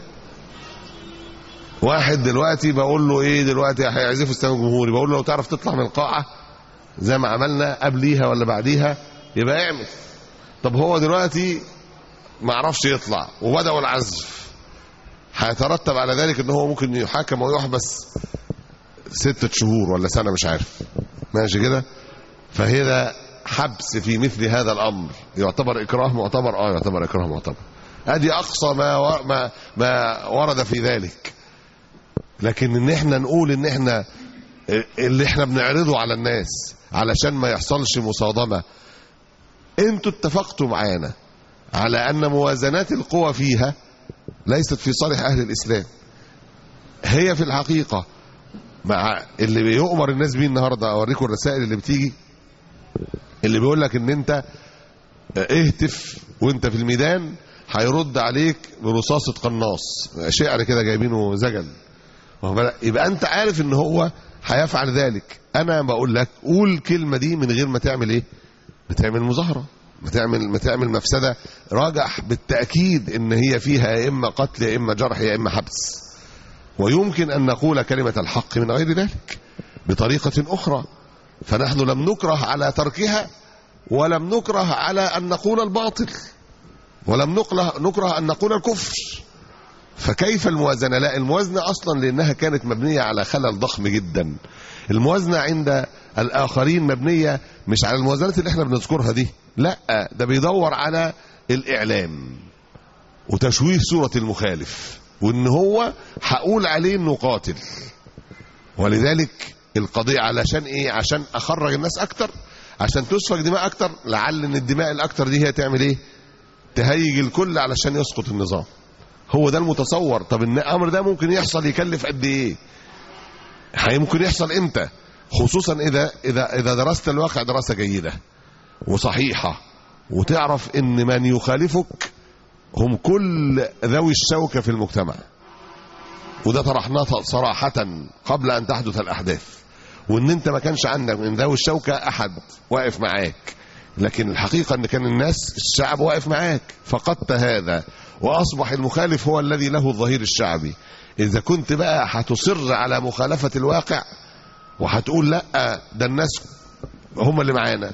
واحد دلوقتي بقول له ايه دلوقتي هيعزفوا السلام الجمهوري، بقول له لو تعرف تطلع من القاعة زي ما عملنا قبليها ولا بعديها يبقى اعمل. طب هو دلوقتي ما عرفش يطلع وبدأوا العزف، هيترتب على ذلك ان هو ممكن يحاكم ويحبس ستة شهور ولا سنة مش عارف، ماشي كده. فهذا حبس في مثل هذا الامر يعتبر اكراه معتبر. اه يعتبر اكراه معتبر. ادي اقصى ما ما ما ورد في ذلك. لكن ان احنا نقول ان احنا اللي احنا بنعرضه على الناس علشان ما يحصلش مصادمة، انتوا اتفقتوا معانا على ان موازنات القوى فيها ليست في صالح اهل الاسلام. هي في الحقيقة مع اللي بيؤمر الناس بيه النهاردة. اوريكم الرسائل اللي بتيجي اللي بيقول لك ان انت اهتف وانت في الميدان هيرد عليك برصاصة قناص، شعر كده جايبينه زجل. يبقى انت عارف ان هو هيفعل ذلك. انا بقول لك قول كلمة دي من غير ما تعمل ايه، بتعمل مظاهرة، بتعمل ما تعمل مفسدة راجح بالتأكيد ان هي فيها يا اما قتل يا اما جرح يا اما حبس. ويمكن ان نقول كلمة الحق من غير ذلك بطريقة اخرى. فنحن لم نكره على تركها ولم نكره على ان نقول الباطل ولم نكره نكره ان نقول الكفر. فكيف الموازنة؟ لا، الموازنة اصلا لانها كانت مبنية على خلل ضخم جدا. الموازنة عند الاخرين مبنية مش على الموازنات اللي احنا بنذكرها دي، لا، ده بيدور على الاعلام وتشويه صورة المخالف وان هو هقول عليه انه قاتل. ولذلك القضية علشان ايه؟ عشان اخرج الناس اكتر، عشان تسفك دماء اكتر، لعل ان الدماء الاكتر دي هي تعمل ايه؟ تهيج الكل علشان يسقط النظام. هو ده المتصور. طب الامر ده ممكن يحصل يكلف قد ايه؟ ممكن يحصل امتى؟ خصوصا اذا اذا اذا درست الواقع دراسة جيدة وصحيحة، وتعرف ان من يخالفك هم كل ذوي الشوكة في المجتمع. وده طرحناه صراحة قبل ان تحدث الاحداث، وان انت ما كانش عندك من ذوي الشوكة احد واقف معاك، لكن الحقيقة ان كان الناس الشعب واقف معاك. فقدت هذا واصبح المخالف هو الذي له الظهير الشعبي. اذا كنت بقى هتصر على مخالفة الواقع وهتقول لا ده الناس هم اللي معانا،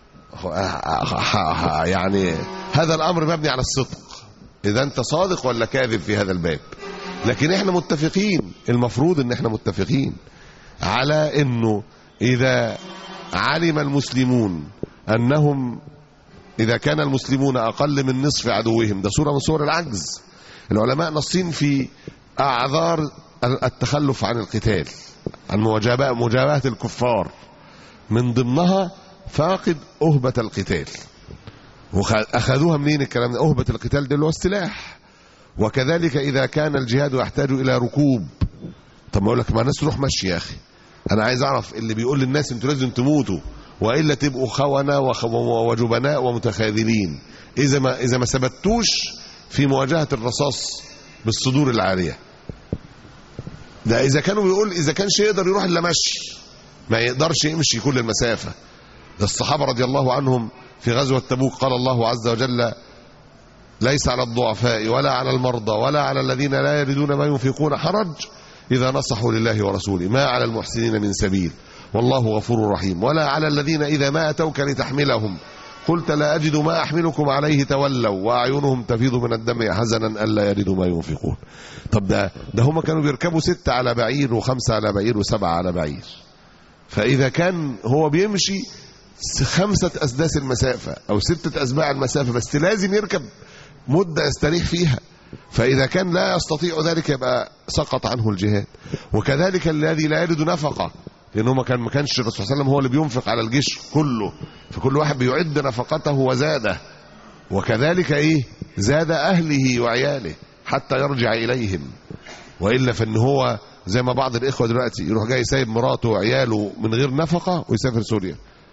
يعني هذا الامر مبني على الصدق، اذا انت صادق ولا كاذب في هذا الباب. لكن احنا متفقين، المفروض ان احنا متفقين على انه اذا علم المسلمون انهم اذا كان المسلمون اقل من نصف عدوهم، ده صورة من صور العجز. العلماء نصين في اعذار التخلف عن القتال، عن مجابهة الكفار، من ضمنها فاقد أهبة القتال. وأخذوها منين الكلام ده؟ أهبة القتال ده اللي هو السلاح. وكذلك إذا كان الجهاد يحتاج إلى ركوب. طب ما أقول لك ما الناس تروح مشي يا أخي، أنا عايز أعرف اللي بيقول للناس أنتوا لازم تموتوا وإلا تبقوا خونة وجبناء ومتخاذلين إذا ما إذا ما ثبتوش في مواجهة الرصاص بالصدور العارية. ده إذا كانوا بيقول إذا كانش يقدر يروح إلا مشي، ما يقدرش يمشي كل المسافة. ده الصحابة رضي الله عنهم في غزوة تبوك قال الله عز وجل ليس على الضعفاء ولا على المرضى ولا على الذين لا يجدون ما ينفقون حرج إذا نصحوا لله ورسوله ما على المحسنين من سبيل والله غفور رحيم ولا على الذين إذا ما أتوك لتحملهم قلت لا أجد ما أحملكم عليه تولوا وأعينهم تفيض من الدم حزنا ألا يجدوا ما ينفقون. طب ده ده هم كانوا بيركبوا ستة على بعير وخمسة على بعير وسبعة على بعير. فإذا كان هو بيمشي خمسة أسداس المسافة أو ستة أسباع المسافة بس لازم يركب مدة يستريح فيها، فإذا كان لا يستطيع ذلك يبقى سقط عنه الجهاد. وكذلك الذي لا يجد نفقة، لأنه ما كان ما كانش الرسول صلى الله عليه وسلم هو اللي بينفق على الجيش كله، فكل واحد بيعد نفقته وزاده. وكذلك إيه زاد أهله وعياله حتى يرجع إليهم. وإلا فإن هو زي ما بعض الإخوة دلوقتي يروح جاي سايب مراته وعياله من غير نفقة ويسافر سوريا،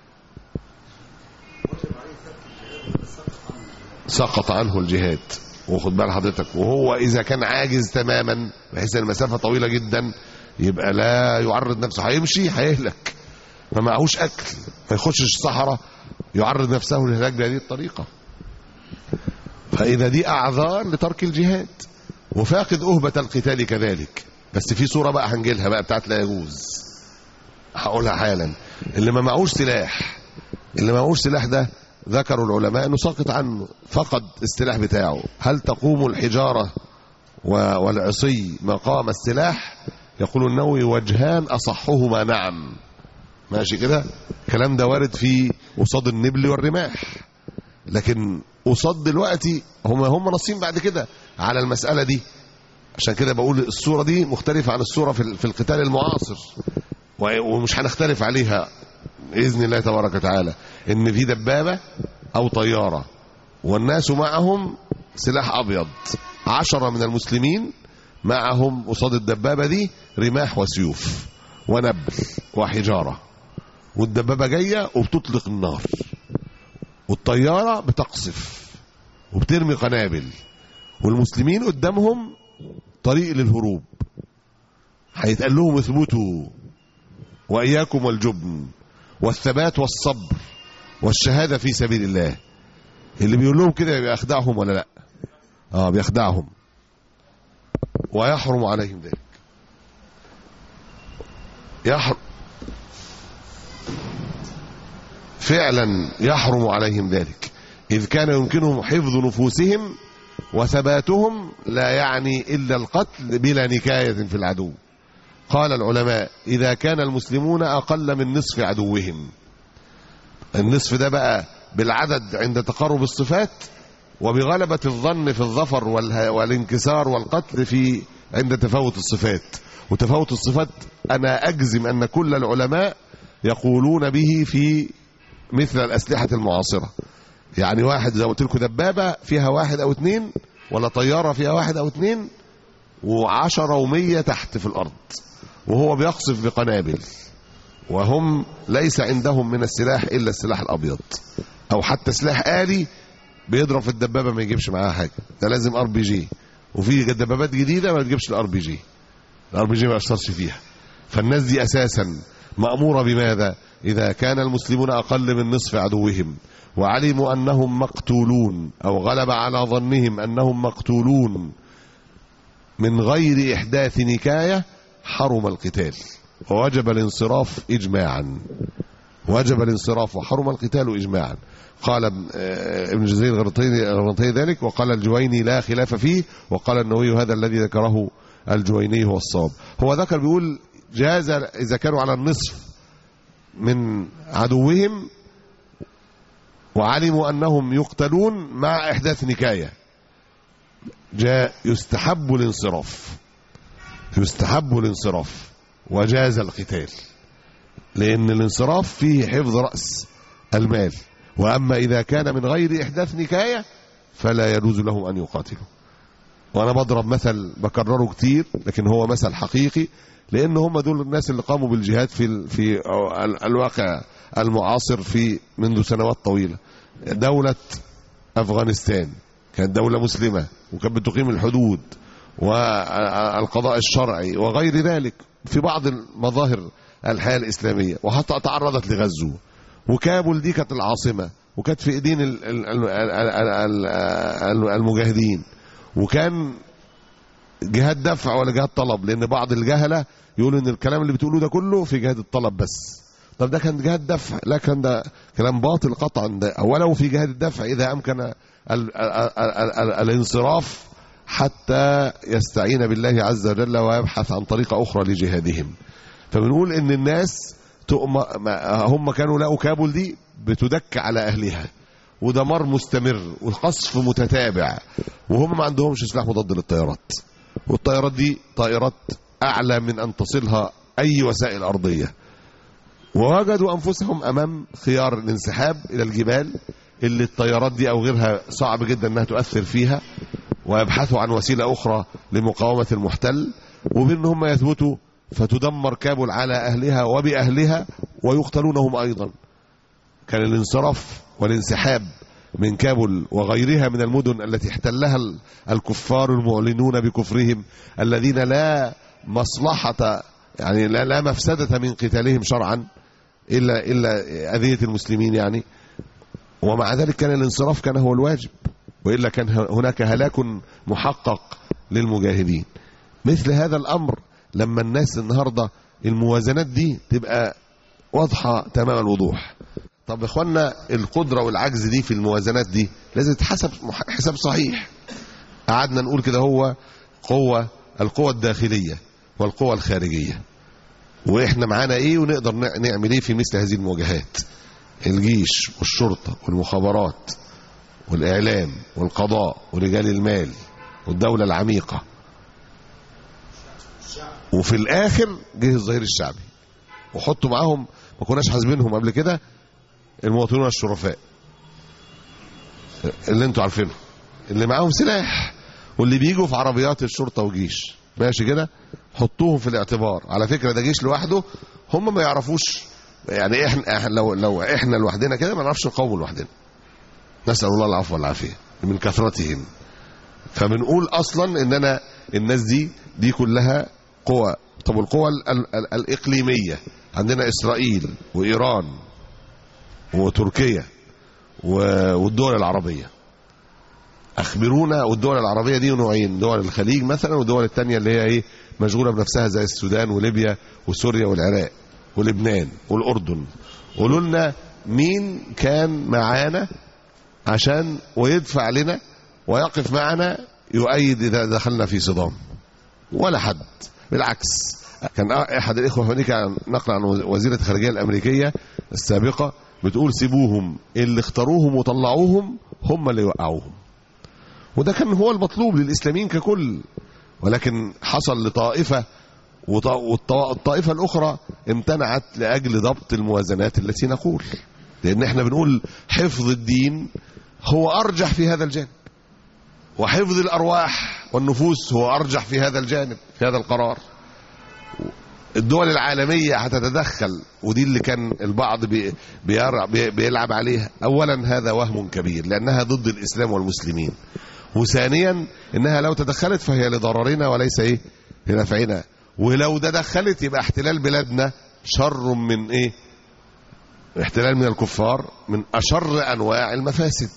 سقط عنه الجهاد. وخد بال حضرتك، وهو إذا كان عاجز تماما بحيث المسافة طويلة جدا يبقى لا يعرض نفسه، هيمشي هيهلك، ما معهوش أكل، ما يخشش الصحراء يعرض نفسه للهلاك بهذه الطريقة. فإذا دي أعذار لترك الجهاد. وفاقد أهبة القتال كذلك، بس في صورة بقى هنجيلها بقى بتاعت لا يجوز، هقولها حالا. اللي ما معهوش سلاح، اللي ما معهوش سلاح ده ذكروا العلماء انه ساقط عنه، فقد السلاح بتاعه. هل تقوم الحجارة والعصي مقام السلاح؟ يقول النووي وجهان أصحهما نعم. ماشي كده، الكلام ده وارد في قصاد النبل والرماح، لكن قصاد دلوقتي هم هم نصين بعد كده على المسألة دي. عشان كده بقول الصورة دي مختلفة عن الصورة في القتال المعاصر، ومش هنختلف عليها بإذن الله تبارك وتعالى، إن في دبابة أو طيارة والناس معهم سلاح أبيض، عشرة من المسلمين معهم قصاد الدبابة دي رماح وسيوف ونبل وحجارة، والدبابة جاية وبتطلق النار، والطيارة بتقصف وبترمي قنابل، والمسلمين قدامهم طريق للهروب. هيتقال لهم اثبتوا وإياكم والجبن والثبات والصبر والشهادة في سبيل الله. اللي بيقول لهم كده بيخدعهم ولا لا؟ اه بيخدعهم. ويحرم عليهم ذلك، يحرم فعلا، يحرم عليهم ذلك إذ كان يمكنهم حفظ نفوسهم وثباتهم، لا يعني إلا القتل بلا نكاية في العدو. قال العلماء إذا كان المسلمون أقل من نصف عدوهم، النصف ده بقى بالعدد عند تقارب الصفات، وبغلبة الظن في الظفر والانكسار والقتل في عند تفاوت الصفات. وتفاوت الصفات أنا أجزم أن كل العلماء يقولون به في مثل الأسلحة المعاصرة. يعني واحد زي ما قلت لكم دبابة فيها واحد أو اثنين، ولا طيارة فيها واحد أو اثنين، وعشرة ومية تحت في الأرض، وهو بيقصف بقنابل، وهم ليس عندهم من السلاح إلا السلاح الأبيض، أو حتى سلاح آلي بيضرب في الدبابة ما يجيبش معاها حاجة، ده لازم ار بي جي. وفي دبابات جديدة ما تجيبش الار بي جي، الار بي جي ما أثرش فيها. فالناس دي أساسا مأمورة بماذا؟ إذا كان المسلمون أقل من نصف عدوهم وعلموا أنهم مقتولون، أو غلب على ظنهم أنهم مقتولون من غير إحداث نكاية، حرم القتال ووجب الانصراف إجماعا، وجب الانصراف وحرم القتال إجماعا. قال ابن جزير الغرنطي ذلك، وقال الجويني لا خلاف فيه، وقال النووي هذا الذي ذكره الجويني هو الصواب. هو ذكر بيقول جاز إذا كانوا على النصف من عدوهم وعلموا أنهم يقتلون مع إحداث نكاية، جاء يستحب الانصراف، يستحب الانصراف وجاز القتال، لأن الانصراف فيه حفظ رأس المال. وأما إذا كان من غير إحداث نكاية فلا يجوز لهم أن يقاتلوا. وأنا بضرب مثل بكرره كتير، لكن هو مثل حقيقي، لأن هم دول الناس اللي قاموا بالجهاد في في الواقع المعاصر في منذ سنوات طويلة. دولة أفغانستان كانت دولة مسلمة وكانت بتقيم الحدود والقضاء الشرعي وغير ذلك في بعض المظاهر الحياة الإسلامية، وحتى تعرضت لغزو. وكابول دي كانت العاصمة، وكانت في ايدين المجاهدين، وكان جهاد دفع ولا جهاد طلب، لان بعض الجهلة يقولوا ان الكلام اللي بتقولوه ده كله في جهاد الطلب بس. طب ده كان جهاد دفع، لا كان ده كلام باطل قطعا. ده ولو في جهاد الدفع اذا امكن ال ال ال الانصراف حتى يستعين بالله عز وجل ويبحث عن طريقة اخرى لجهادهم. فبنقول ان الناس هم كانوا لقوا كابول دي بتدك على اهلها، ودمار مستمر وقصف متتابع، وهم ما عندهمش سلاح مضاد للطيارات، والطيارات دي طائرات اعلى من ان تصلها اي وسائل ارضيه. ووجدوا انفسهم امام خيار الانسحاب الى الجبال اللي الطيارات دي او غيرها صعب جدا انها تؤثر فيها، ويبحثوا عن وسيله اخرى لمقاومه المحتل. وبين هم يثبتوا فتدمر كابل على أهلها وبأهلها ويقتلون هم أيضا. كان الانصراف والانسحاب من كابل وغيرها من المدن التي احتلها الكفار المعلنون بكفرهم الذين لا مصلحة يعني لا, لا مفسدة من قتالهم شرعا إلا, إلا أذية المسلمين يعني. ومع ذلك كان الانصراف كان هو الواجب، وإلا كان هناك هلاك محقق للمجاهدين. مثل هذا الأمر لما الناس النهاردة الموازنات دي تبقى واضحة تمام الوضوح. طب يا اخوانا القدرة والعجز دي في الموازنات دي لازم تحسب حساب صحيح. قعدنا نقول كده هو قوة القوة الداخلية والقوة الخارجية، واحنا معانا ايه ونقدر نعمل ايه في مثل هذه المواجهات. الجيش والشرطة والمخابرات والإعلام والقضاء ورجال المال والدولة العميقة، وفي الآخر جه الظهير الشعبي وحطوا معاهم ما كناش حاسبينهم قبل كده المواطنون الشرفاء اللي انتوا عارفينهم، اللي معاهم سلاح واللي بيجوا في عربيات الشرطة وجيش ماشي كده، حطوهم في الاعتبار. على فكرة ده جيش لوحده، هم ما يعرفوش يعني احنا لو لو احنا لوحدنا كده ما نعرفش نقوم لوحدنا، نسأل الله العفو والعافية من كثرتهم. فبنقول اصلا ان انا الناس دي دي كلها قوى. طب القوى الإقليمية عندنا إسرائيل وإيران وتركيا والدول العربية. أخبرونا. والدول العربية دي نوعين، دول الخليج مثلا والدول التانية اللي هي ايه مشغولة بنفسها زي السودان وليبيا وسوريا والعراق ولبنان والأردن. قولوا لنا مين كان معانا عشان ويدفع لنا ويقف معنا يؤيد إذا دخلنا في صدام؟ ولا حد. بالعكس كان احد الاخوه هناك نقل عن وزيره الخارجيه الامريكيه السابقه بتقول سيبوهم اللي اختاروهم وطلعوهم هم اللي يوقعوهم. وده كان هو المطلوب للاسلاميين ككل، ولكن حصل لطائفه والطائفه الاخرى امتنعت لاجل ضبط الموازنات التي نقول، لان احنا بنقول حفظ الدين هو ارجح في هذا الجانب، وحفظ الأرواح والنفوس هو أرجح في هذا الجانب في هذا القرار. الدول العالمية هتتدخل، ودي اللي كان البعض بي بي بيلعب عليها. أولا هذا وهم كبير لأنها ضد الإسلام والمسلمين، وثانيا إنها لو تدخلت فهي لضررنا وليس إيه لنفعنا، ولو تدخلت يبقى احتلال بلادنا شر من إيه احتلال من الكفار من أشر أنواع المفاسد.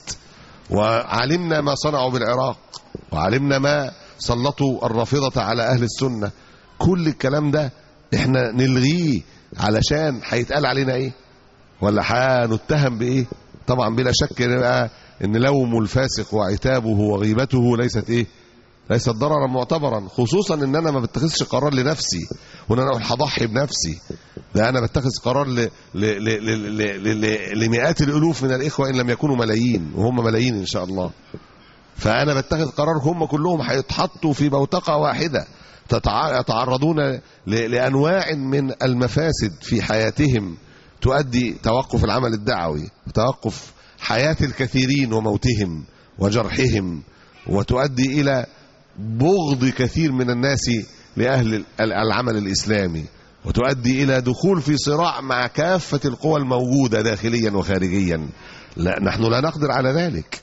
وعلمنا ما صنعوا بالعراق، وعلمنا ما سلطوا الرافضة على أهل السنة. كل الكلام ده احنا نلغيه علشان هيتقال علينا ايه ولا هنتهم بايه؟ طبعا بلا شك بقى ان لوم الفاسق وعتابه وغيبته ليست ايه ليست ضررا معتبرا، خصوصا ان انا ما بتخذش قرار لنفسي وان انا اروح اضحي بنفسي. ده انا بتخذ قرار ل... ل... ل... ل... ل... لمئات الالوف من الاخوه ان لم يكونوا ملايين، وهم ملايين ان شاء الله. فانا بتخذ قرار هم كلهم هيتحطوا في بوتقه واحده، تتع... يتعرضون ل... لانواع من المفاسد في حياتهم تؤدي توقف العمل الدعوي وتوقف حياه الكثيرين وموتهم وجرحهم، وتؤدي الى بغض كثير من الناس لأهل العمل الإسلامي، وتؤدي إلى دخول في صراع مع كافة القوى الموجودة داخليا وخارجيا. لا نحن لا نقدر على ذلك.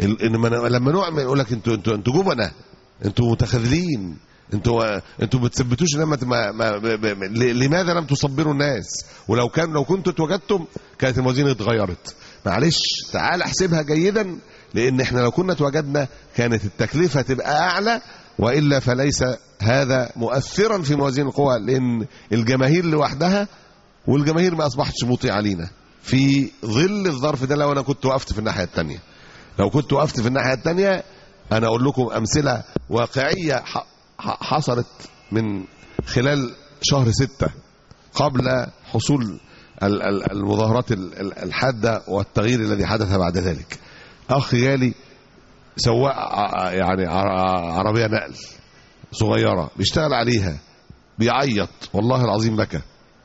لما نؤمن يقول لك انتوا انتوا انتوا جبنة، انتوا متخاذلين، انتوا انتوا بتثبتوش لما ما ما لماذا لم تصبروا الناس؟ ولو كان لو كنتوا اتوجدتم كانت الموازين اتغيرت. معلش تعال احسبها جيدا، لان احنا لو كنا اتوجدنا كانت التكلفة تبقى اعلى، وإلا فليس هذا مؤثرا في موازين القوى، لأن الجماهير لوحدها والجماهير ما أصبحتش مطيعة علينا في ظل الظرف ده. لو أنا كنت وقفت في الناحية التانية لو كنت وقفت في الناحية التانية أنا أقول لكم أمثلة واقعية حصلت من خلال شهر ستة قبل حصول المظاهرات الحادة والتغيير الذي حدث بعد ذلك. أخ غالي سواق يعني عربية نقل صغيرة بيشتغل عليها بيعيط والله العظيم بكى،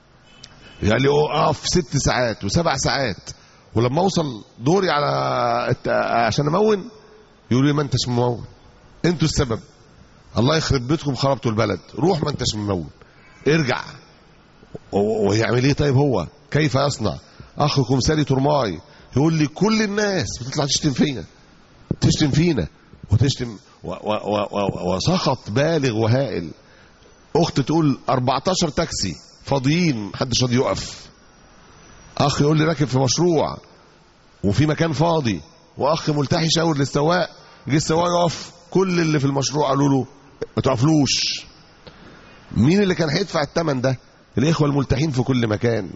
قال لي اقف ست ساعات وسبع ساعات، ولما اوصل دوري على عشان امون يقول لي ما انتش ممون، انتوا السبب. الله يخرب بيتكم خربتوا البلد، روح ما انتش ممول، ارجع. ويعمل ايه طيب؟ هو كيف يصنع؟ اخ كمثالي ترماي يقول لي كل الناس بتطلع تشتم فينا تشتم فينا وتشتم و و و وسخط بالغ وهائل. اخت تقول أربعتاشر تاكسي فاضيين محدش راضي يقف. اخ يقول لي راكب في مشروع وفي مكان فاضي، واخ ملتحي شاور للسواق، جه السواق يقف، كل اللي في المشروع قالوا له ما تقفلوش. مين اللي كان هيدفع الثمن ده؟ الاخوه الملتحين في كل مكان،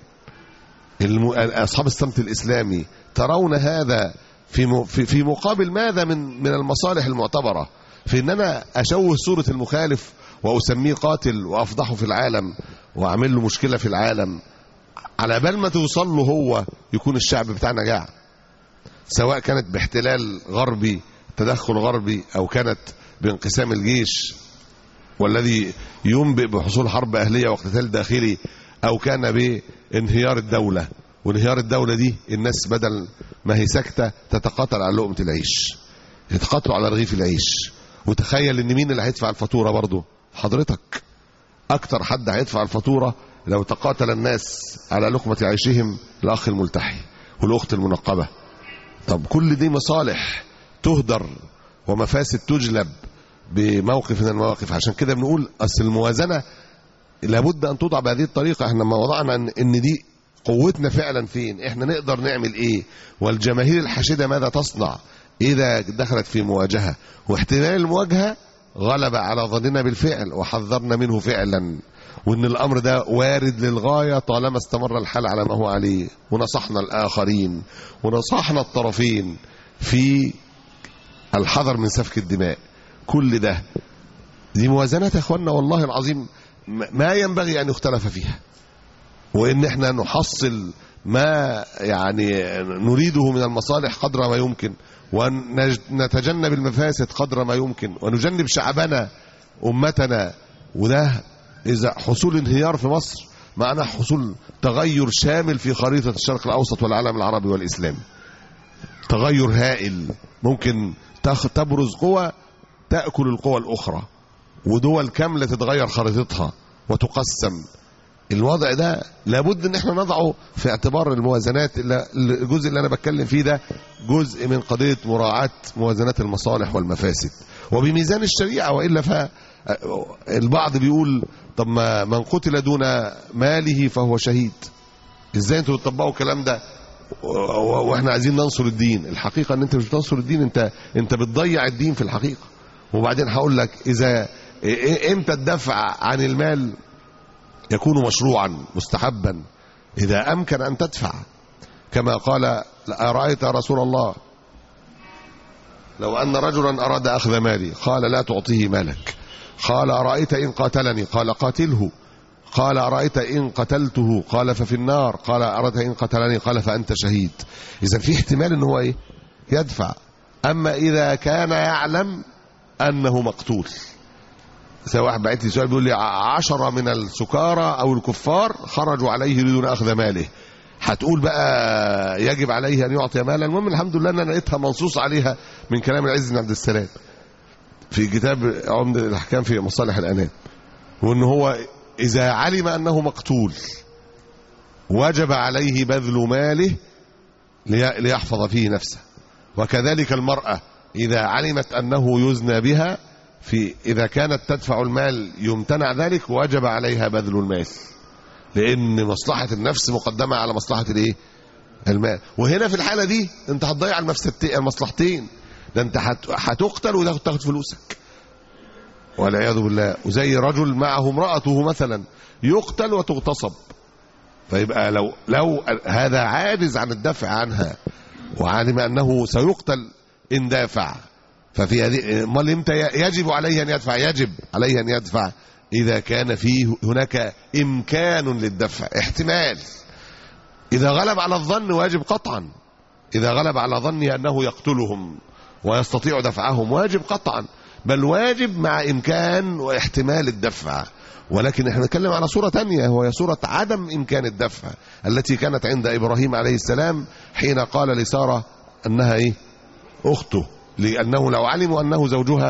اصحاب الصمت الاسلامي. ترون هذا في في مقابل ماذا من من المصالح المعتبره في ان انا اشوه صوره المخالف واسميه قاتل وافضحه في العالم واعمل له مشكله في العالم، على بال ما توصل له هو يكون الشعب بتاعنا جاع، سواء كانت باحتلال غربي تدخل غربي او كانت بانقسام الجيش والذي ينبئ بحصول حرب اهليه واقتتال داخلي، او كان بانهيار الدوله. وانهيار الدوله دي الناس بدل ما هي ساكته تتقاتل على لقمه العيش، يتقاتلوا على رغيف العيش. وتخيل ان مين اللي هيدفع الفاتوره برضه؟ حضرتك. اكتر حد هيدفع الفاتوره لو تقاتل الناس على لقمه عيشهم الاخ الملتحي والاخت المنقبه. طب كل دي مصالح تهدر ومفاسد تجلب بموقف من المواقف. عشان كده بنقول اصل الموازنه لابد ان توضع بهذه الطريقه. احنا لما وضعنا ان دي قوتنا فعلا فين، احنا نقدر نعمل ايه، والجماهير الحاشده ماذا تصنع اذا دخلت في مواجهه، واحتمال المواجهه غلب على ظننا بالفعل وحذرنا منه فعلا، وان الامر ده وارد للغايه طالما استمر الحال على ما هو عليه، ونصحنا الاخرين ونصحنا الطرفين في الحذر من سفك الدماء. كل ده دي موازنات يا اخوانا والله العظيم ما ينبغي ان يختلف فيها، وان احنا نحصل ما يعني نريده من المصالح قدر ما يمكن، ونتجنب المفاسد قدر ما يمكن، ونجنب شعبنا امتنا. وده اذا حصول انهيار في مصر معناه حصول تغير شامل في خريطه الشرق الاوسط والعالم العربي والاسلامي، تغير هائل. ممكن تبرز قوى تاكل القوى الاخرى، ودول كامله تتغير خريطتها وتقسم. الوضع ده لابد ان احنا نضعه في اعتبار الموازنات. الجزء اللي انا بتكلم فيه ده جزء من قضيه مراعاه موازنات المصالح والمفاسد وبميزان الشريعه. والا فالبعض بيقول طب ما من قتل دون ماله فهو شهيد. ازاي انتوا بتطبقوا الكلام ده واحنا عايزين ننصر الدين؟ الحقيقه ان انت مش بتنصر الدين، انت انت بتضيع الدين في الحقيقه. وبعدين هقول لك اذا امتى الدفع عن المال يكون مشروعا مستحبا؟ إذا أمكن أن تدفع، كما قال أرأيت يا رسول الله لو أن رجلا أراد أخذ مالي، قال لا تعطيه مالك. قال أرأيت إن قاتلني، قال قاتله. قال أرأيت إن قتلته، قال ففي النار. قال أرأيت إن قتلني، قال فأنت شهيد. إذا في احتمال أنه إيه يدفع. أما إذا كان يعلم أنه مقتول، سواء واحد بعت لي سؤال بيقول لي عشرة من السكارى او الكفار خرجوا عليه يريدون اخذ ماله، هتقول بقى يجب عليه ان يعطي مالا؟ المهم الحمد لله ان انا لقيتها منصوص عليها من كلام العز بن عبد السلام في كتاب عمدة الاحكام في مصالح الانام، وان هو اذا علم انه مقتول وجب عليه بذل ماله ليحفظ فيه نفسه. وكذلك المرأة اذا علمت انه يزنى بها، في إذا كانت تدفع المال يمتنع ذلك، وجب عليها بذل المال، لأن مصلحة النفس مقدمة على مصلحة الإيه؟ المال. وهنا في الحالة دي أنت هتضيع المصلحتين، ده أنت هتقتل وتاخد فلوسك والعياذ بالله. وزي رجل معه امرأته مثلا يقتل وتغتصب، فيبقى لو لو هذا عاجز عن الدفع عنها وعلم أنه سيقتل إن دافع، ففي هذه امال امتى يجب عليه ان يدفع؟ يجب عليه ان يدفع اذا كان فيه هناك امكان للدفع، احتمال. اذا غلب على الظن واجب قطعا، اذا غلب على ظنه انه يقتلهم ويستطيع دفعهم واجب قطعا، بل واجب مع امكان واحتمال الدفع. ولكن احنا نتكلم على صورة تانية، وهي صورة عدم امكان الدفع التي كانت عند ابراهيم عليه السلام حين قال لسارة انها ايه؟ اخته، لأنه لو علموا أنه زوجها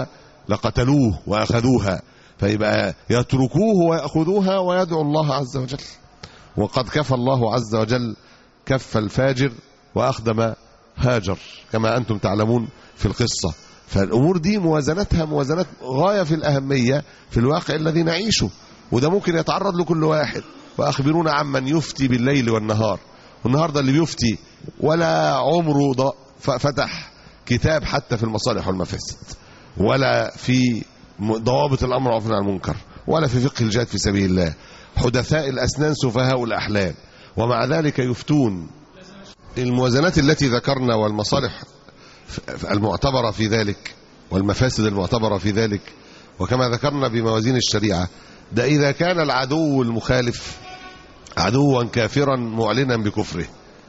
لقتلوه وأخذوها، فيبقى يتركوه ويأخذوها ويدعو الله عز وجل. وقد كفى الله عز وجل كف الفاجر وأخدم هاجر كما أنتم تعلمون في القصة. فالأمور دي موازنتها موازنات غاية في الأهمية في الواقع الذي نعيشه، وده ممكن يتعرض لكل واحد. وأخبرونا عمن يفتي بالليل والنهار. والنهاردة اللي بيفتي ولا عمره فتح كتاب حتى في المصالح والمفاسد، ولا في ضوابط الأمر والنهي عن المنكر، ولا في فقه الجهاد في سبيل الله. حدثاء الأسنان سفهاء الأحلام، ومع ذلك يفتون. الموازنات التي ذكرنا والمصالح المعتبرة في ذلك والمفاسد المعتبرة في ذلك، وكما ذكرنا بموازين الشريعة، ده إذا كان العدو المخالف عدوا كافرا معلنا بكفره.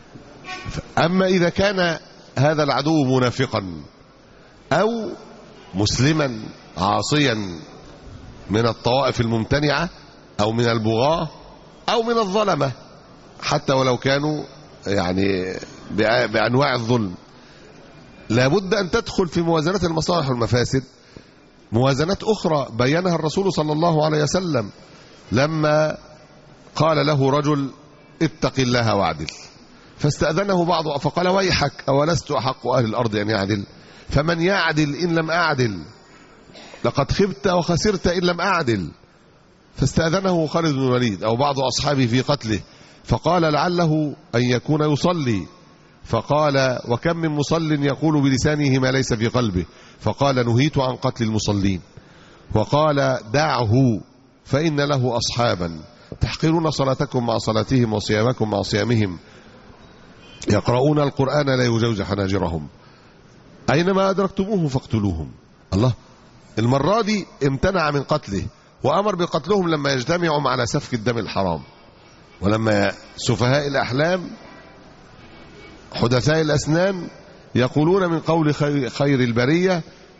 أما إذا كان هذا العدو منافقا أو مسلما عاصيا من الطوائف الممتنعة أو من البغاة أو من الظلمة، حتى ولو كانوا يعني بأنواع الظلم، لابد أن تدخل في موازنة المصالح والمفاسد موازنات أخرى بينها الرسول صلى الله عليه وسلم لما قال له رجل اتق الله واعدل، فاستأذنه بعض فقال ويحك أولست أحق أهل الأرض أن يعدل؟ فمن يعدل إن لم أعدل؟ لقد خبت وخسرت إن لم أعدل. فاستأذنه خالد بن الوليد أو بعض أصحابه في قتله، فقال لعله أن يكون يصلي، فقال وكم من مصل يقول بلسانه ما ليس في قلبه، فقال نهيت عن قتل المصلين. وقال دعه فإن له أصحابا تحقرون صلاتكم مع صلاتهم وصيامكم مع صيامهم، يقرؤون القرآن لا يجاوز حناجرهم، أينما أدركتموهم فاقتلوهم. الله، المرة دي امتنع من قتله وأمر بقتلهم لما يجتمعوا على سفك الدم الحرام، ولما سفهاء الأحلام حدثاء الأسنان يقولون من قول خير البرية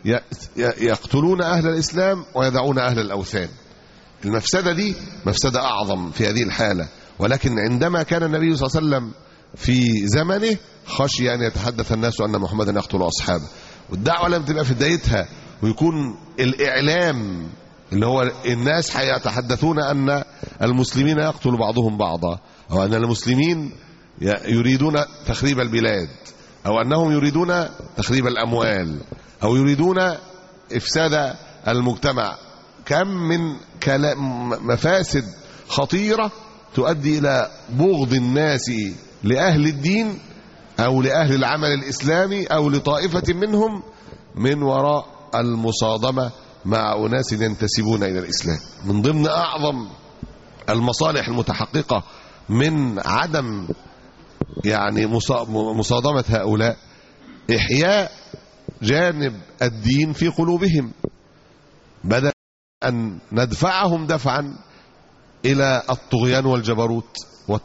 يقتلون أهل الإسلام ويدعون أهل الأوثان. المفسدة دي مفسدة أعظم في هذه الحالة، ولكن عندما كان النبي صلى الله عليه وسلم في زمنه خشي أن يتحدث الناس أن محمدا يقتل أصحابه، والدعوة لم تبقى في بدايتها، ويكون الإعلام اللي هو الناس هيتحدثون أن المسلمين يقتل بعضهم بعضا، أو أن المسلمين يريدون تخريب البلاد، أو أنهم يريدون تخريب الأموال، أو يريدون إفساد المجتمع. كم من مفاسد خطيرة تؤدي إلى بغض الناس لأهل الدين أو لأهل العمل الإسلامي أو لطائفة منهم من وراء المصادمة مع أناس ينتسبون إلى الإسلام. من ضمن أعظم المصالح المتحققة من عدم يعني مصادمة هؤلاء إحياء جانب الدين في قلوبهم، بدل أن ندفعهم دفعا إلى الطغيان والجبروت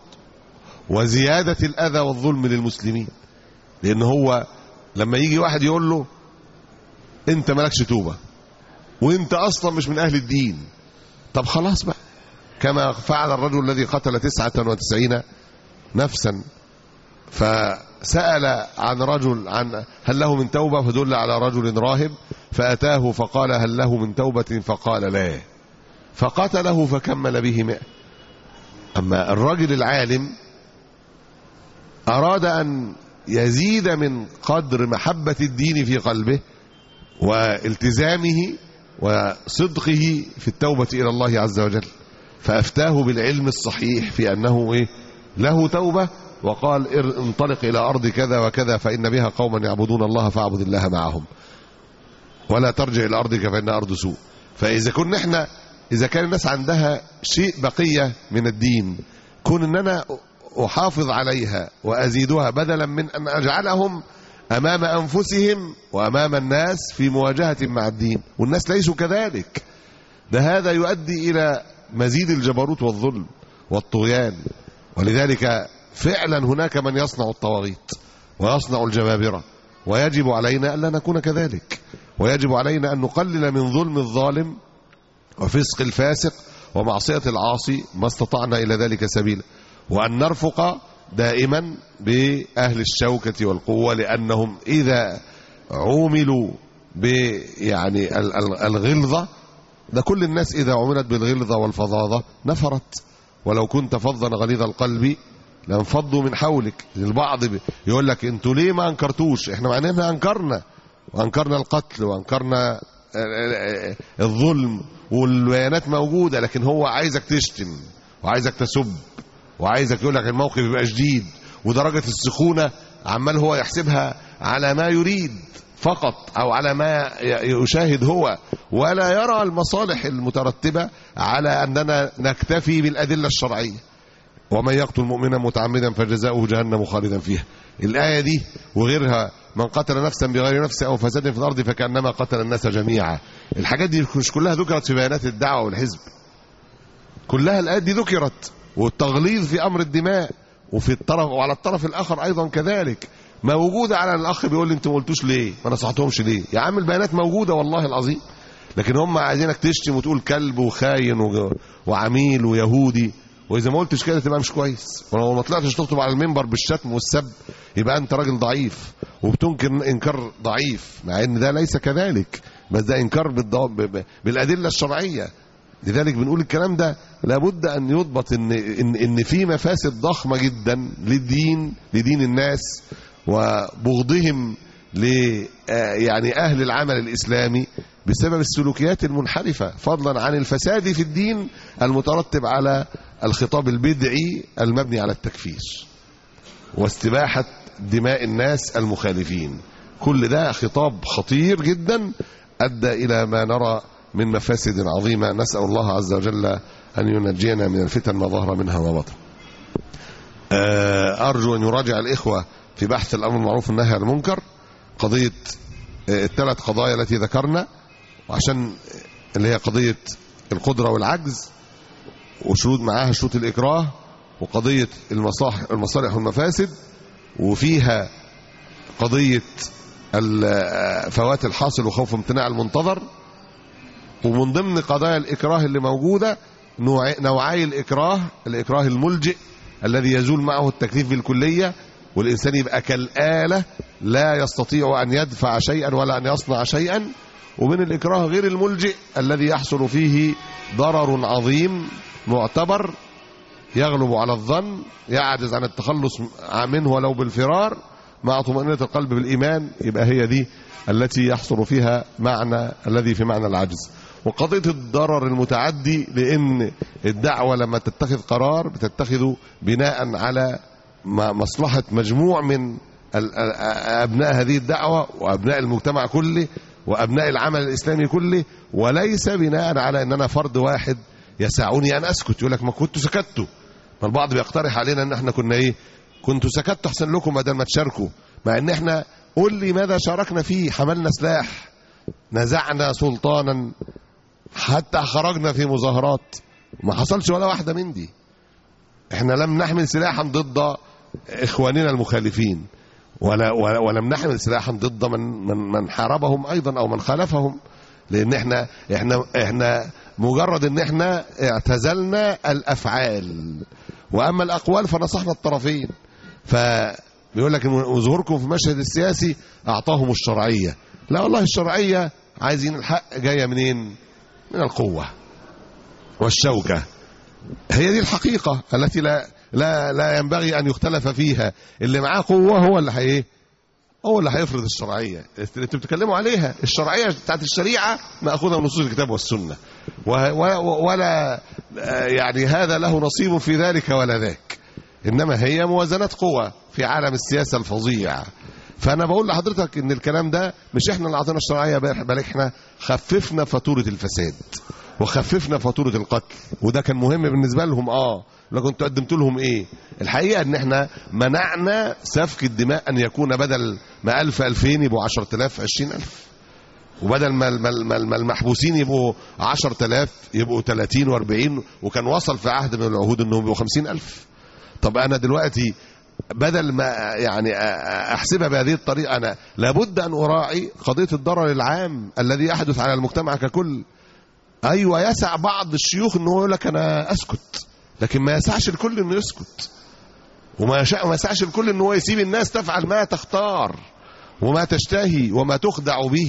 وزيادة الأذى والظلم للمسلمين. لأن هو لما يجي واحد يقول له أنت مالكش توبة وأنت أصلا مش من أهل الدين، طب خلاص بقى، كما فعل الرجل الذي قتل تسعة وتسعين نفسا، فسأل عن رجل عن هل له من توبة، فدل على رجل راهب فأتاه فقال هل له من توبة، فقال لا، فقتله فكمل به مئة. أما الرجل العالم أراد أن يزيد من قدر محبة الدين في قلبه والتزامه وصدقه في التوبة إلى الله عز وجل، فأفتاه بالعلم الصحيح في أنه إيه له توبة، وقال انطلق إلى أرض كذا وكذا فإن بها قوما يعبدون الله فاعبد الله معهم ولا ترجع إلى أرضك فإنها أرض سوء. فإذا كنا احنا إذا كان الناس عندها شيء بقية من الدين، كون أن أنا أحافظ عليها وأزيدها بدلا من أن أجعلهم أمام أنفسهم وأمام الناس في مواجهة مع الدين، والناس ليسوا كذلك. ده هذا يؤدي إلى مزيد الجبروت والظلم والطغيان. ولذلك فعلا هناك من يصنع الطواغيت ويصنع الجبابرة، ويجب علينا ألا نكون كذلك، ويجب علينا أن نقلل من ظلم الظالم وفسق الفاسق ومعصية العاصي ما استطعنا إلى ذلك سبيلا، وأن نرفق دائما بأهل الشوكة والقوة، لأنهم إذا عوملوا ب يعني الغلظة، ده كل الناس إذا عملت بالغلظة والفظاظة نفرت، ولو كنت فظا غليظ القلب لانفضوا من حولك. البعض يقول لك انتوا ليه ما انكرتوش؟ احنا معناه احنا انكرنا، وانكرنا القتل وانكرنا الظلم والبيانات موجودة، لكن هو عايزك تشتم وعايزك تسب وعايزك يقول لك الموقف يبقى شديد، ودرجة السخونة عمال هو يحسبها على ما يريد فقط أو على ما يشاهد هو، ولا يرى المصالح المترتبة على أننا نكتفي بالأدلة الشرعية. ومن يقتل مؤمنا متعمدا فجزاؤه جهنم خالدا فيها. الآية دي وغيرها، من قتل نفسا بغير نفس أو فساد في الأرض فكأنما قتل الناس جميعا. الحاجات دي مش كلها ذكرت في بيانات الدعوة والحزب، كلها الآيات دي ذكرت، والتغليظ في أمر الدماء وفي الطرف وعلى الطرف الآخر أيضا كذلك موجودة. على الأخ بيقول لي أنتوا ما قلتوش ليه؟ ما نصحتهمش ليه؟ يا عم البيانات موجودة والله العظيم، لكن هم عايزينك تشتم وتقول كلب وخاين وعميل ويهودي، وإذا ما قلتش كده تبقى مش كويس. ولو ما طلعتش تخطب على المنبر بالشتم والسب يبقى أنت راجل ضعيف وبتنكر إنكار ضعيف، مع إن ده ليس كذلك، بس ده إنكار بالأدلة الشرعية. لذلك بنقول الكلام ده لابد أن يضبط إن إن إن في مفاسد ضخمة جدا للدين لدين الناس وبغضهم ل يعني أهل العمل الإسلامي بسبب السلوكيات المنحرفة، فضلا عن الفساد في الدين المترتب على الخطاب البدعي المبني على التكفير واستباحة دماء الناس المخالفين. كل ده خطاب خطير جدا أدى إلى ما نرى من مفاسد عظيمة. نسأل الله عز وجل أن ينجينا من الفتن ما ظهر منها وما بطن. أرجو أن يراجع الإخوة في بحث الأمر المعروف والنهي عن المنكر قضية الثلاث قضايا التي ذكرنا، وعشان اللي هي قضية القدرة والعجز وشروط معاها شروط الإكراه، وقضية المصالح المصالح والمفاسد، وفيها قضية فوات الحاصل وخوف امتناع المنتظر، ومن ضمن قضايا الإكراه اللي موجودة نوعي الإكراه: الإكراه الملجئ الذي يزول معه التكليف بالكلية والإنسان يبقى كالآلة لا يستطيع أن يدفع شيئا ولا أن يصنع شيئا، ومن الإكراه غير الملجئ الذي يحصل فيه ضرر عظيم معتبر يغلب على الظن يعجز عن التخلص منه ولو بالفرار مع طمأنينة القلب بالإيمان. يبقى هي دي التي يحصل فيها معنى الذي في معنى العجز. وقضية الضرر المتعدي، لأن الدعوة لما تتخذ قرار بتتخذه بناء على مصلحة مجموع من أبناء هذه الدعوة وأبناء المجتمع كله وأبناء العمل الإسلامي كله، وليس بناء على أن أنا فرد واحد يسعني أن أسكت. يقول لك ما كنت سكتوا، ما البعض بيقترح علينا أن احنا كنا إيه، كنتوا سكتوا أحسن لكم بدل ما تشاركوا، مع أن احنا قول لي ماذا شاركنا فيه. حملنا سلاح، نزعنا سلطانا، حتى خرجنا في مظاهرات، ما حصلش ولا واحدة من دي. احنا لم نحمل سلاحا ضد إخواننا المخالفين، ولا ولم نحمل سلاحا ضد من من من حاربهم أيضا أو من خالفهم، لأن احنا احنا احنا مجرد ان احنا اعتزلنا الأفعال، وأما الأقوال فنصحنا الطرفين. فبيقول لك ظهوركم في المشهد السياسي أعطاهم الشرعية. لا والله، الشرعية عايزين الحق جاية منين؟ من القوة والشوكة. هي دي الحقيقة التي لا لا لا ينبغي أن يختلف فيها. اللي معاه قوة هو اللي هي هو اللي هيفرض الشرعية اللي انتوا بتتكلموا عليها. الشرعية بتاعت الشريعة مأخوذة من نصوص الكتاب والسنة، ولا يعني هذا له نصيب في ذلك ولا ذاك، إنما هي موازنات قوة في عالم السياسة الفظيع. فأنا بقول لحضرتك إن الكلام ده مش إحنا اللي أعطينا الشرعية، بل إحنا خففنا فاتورة الفساد وخففنا فاتورة القتل، وده كان مهم بالنسبة لهم. آه لو كنتوا قدمت لهم إيه؟ الحقيقة إن إحنا منعنا سفك الدماء أن يكون بدل ما ألف ألفين يبقوا عشرة آلاف عشرين ألف، وبدل ما ما المحبوسين يبقوا عشرة آلاف يبقوا ثلاثين وأربعين، وكان وصل في عهد من العهود إنهم يبقوا خمسين ألف. طب أنا دلوقتي بدل ما يعني أحسبها بهذه الطريقة، أنا لابد أن أراعي قضية الضرر العام الذي يحدث على المجتمع ككل. أيوة، يسع بعض الشيوخ أنه يقول لك أنا أسكت، لكن ما يسعش الكل أنه يسكت، وما يسعش الكل أنه يسيب الناس تفعل ما تختار وما تشتهي وما تخدع به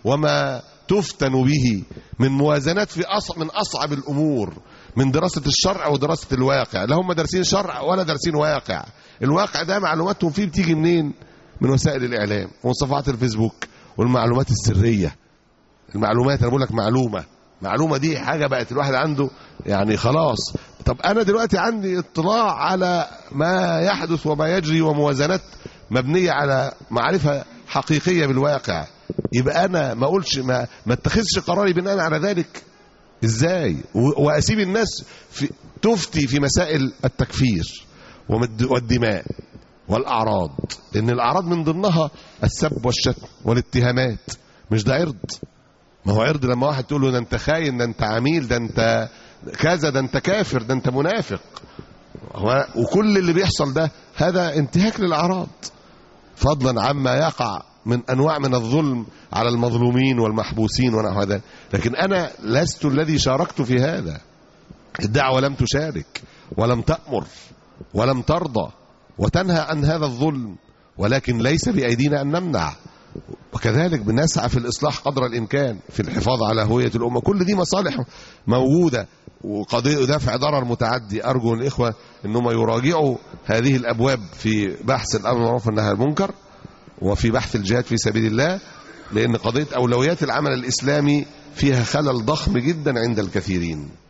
وما تفتن به من موازنات في أصعب من أصعب الأمور، من دراسة الشرع ودراسة الواقع. لا هم دارسين شرع ولا دارسين واقع. الواقع ده معلوماتهم فيه بتيجي منين؟ من وسائل الإعلام ومن صفحات الفيسبوك والمعلومات السرية. المعلومات أنا بقول لك معلومة معلومة دي حاجة بقت الواحد عنده يعني خلاص. طب أنا دلوقتي عندي اطلاع على ما يحدث وما يجري وموازنات مبنية على معرفة حقيقية بالواقع، يبقى أنا ما أقولش ما, ما اتخذش قراري بناء على ذلك إزاي؟ وأسيب الناس في تفتي في مسائل التكفير والدماء والأعراض، لأن الأعراض من ضمنها السب والشتم والاتهامات. مش ده عرض؟ ما هو عرض لما واحد تقول له ده انت خاين، ده انت عميل، ده انت كذا، ده انت كافر، ده انت منافق، وكل اللي بيحصل ده هذا انتهاك للأعراض، فضلا عما يقع من أنواع من الظلم على المظلومين والمحبوسين ونحو هذا. لكن أنا لست الذي شاركت في هذا. الدعوة لم تشارك ولم تأمر ولم ترضى وتنهى عن هذا الظلم، ولكن ليس بأيدينا أن نمنع. وكذلك بنسعى في الإصلاح قدر الإمكان في الحفاظ على هوية الأمة. كل دي مصالح موجودة وقضية دافع ضرر متعدي. أرجو الإخوة أنهم يراجعوا هذه الأبواب في بحث الأمر بالمعروف والنهي عن المنكر وفي بحث الجهاد في سبيل الله، لأن قضية أولويات العمل الإسلامي فيها خلل ضخم جدا عند الكثيرين.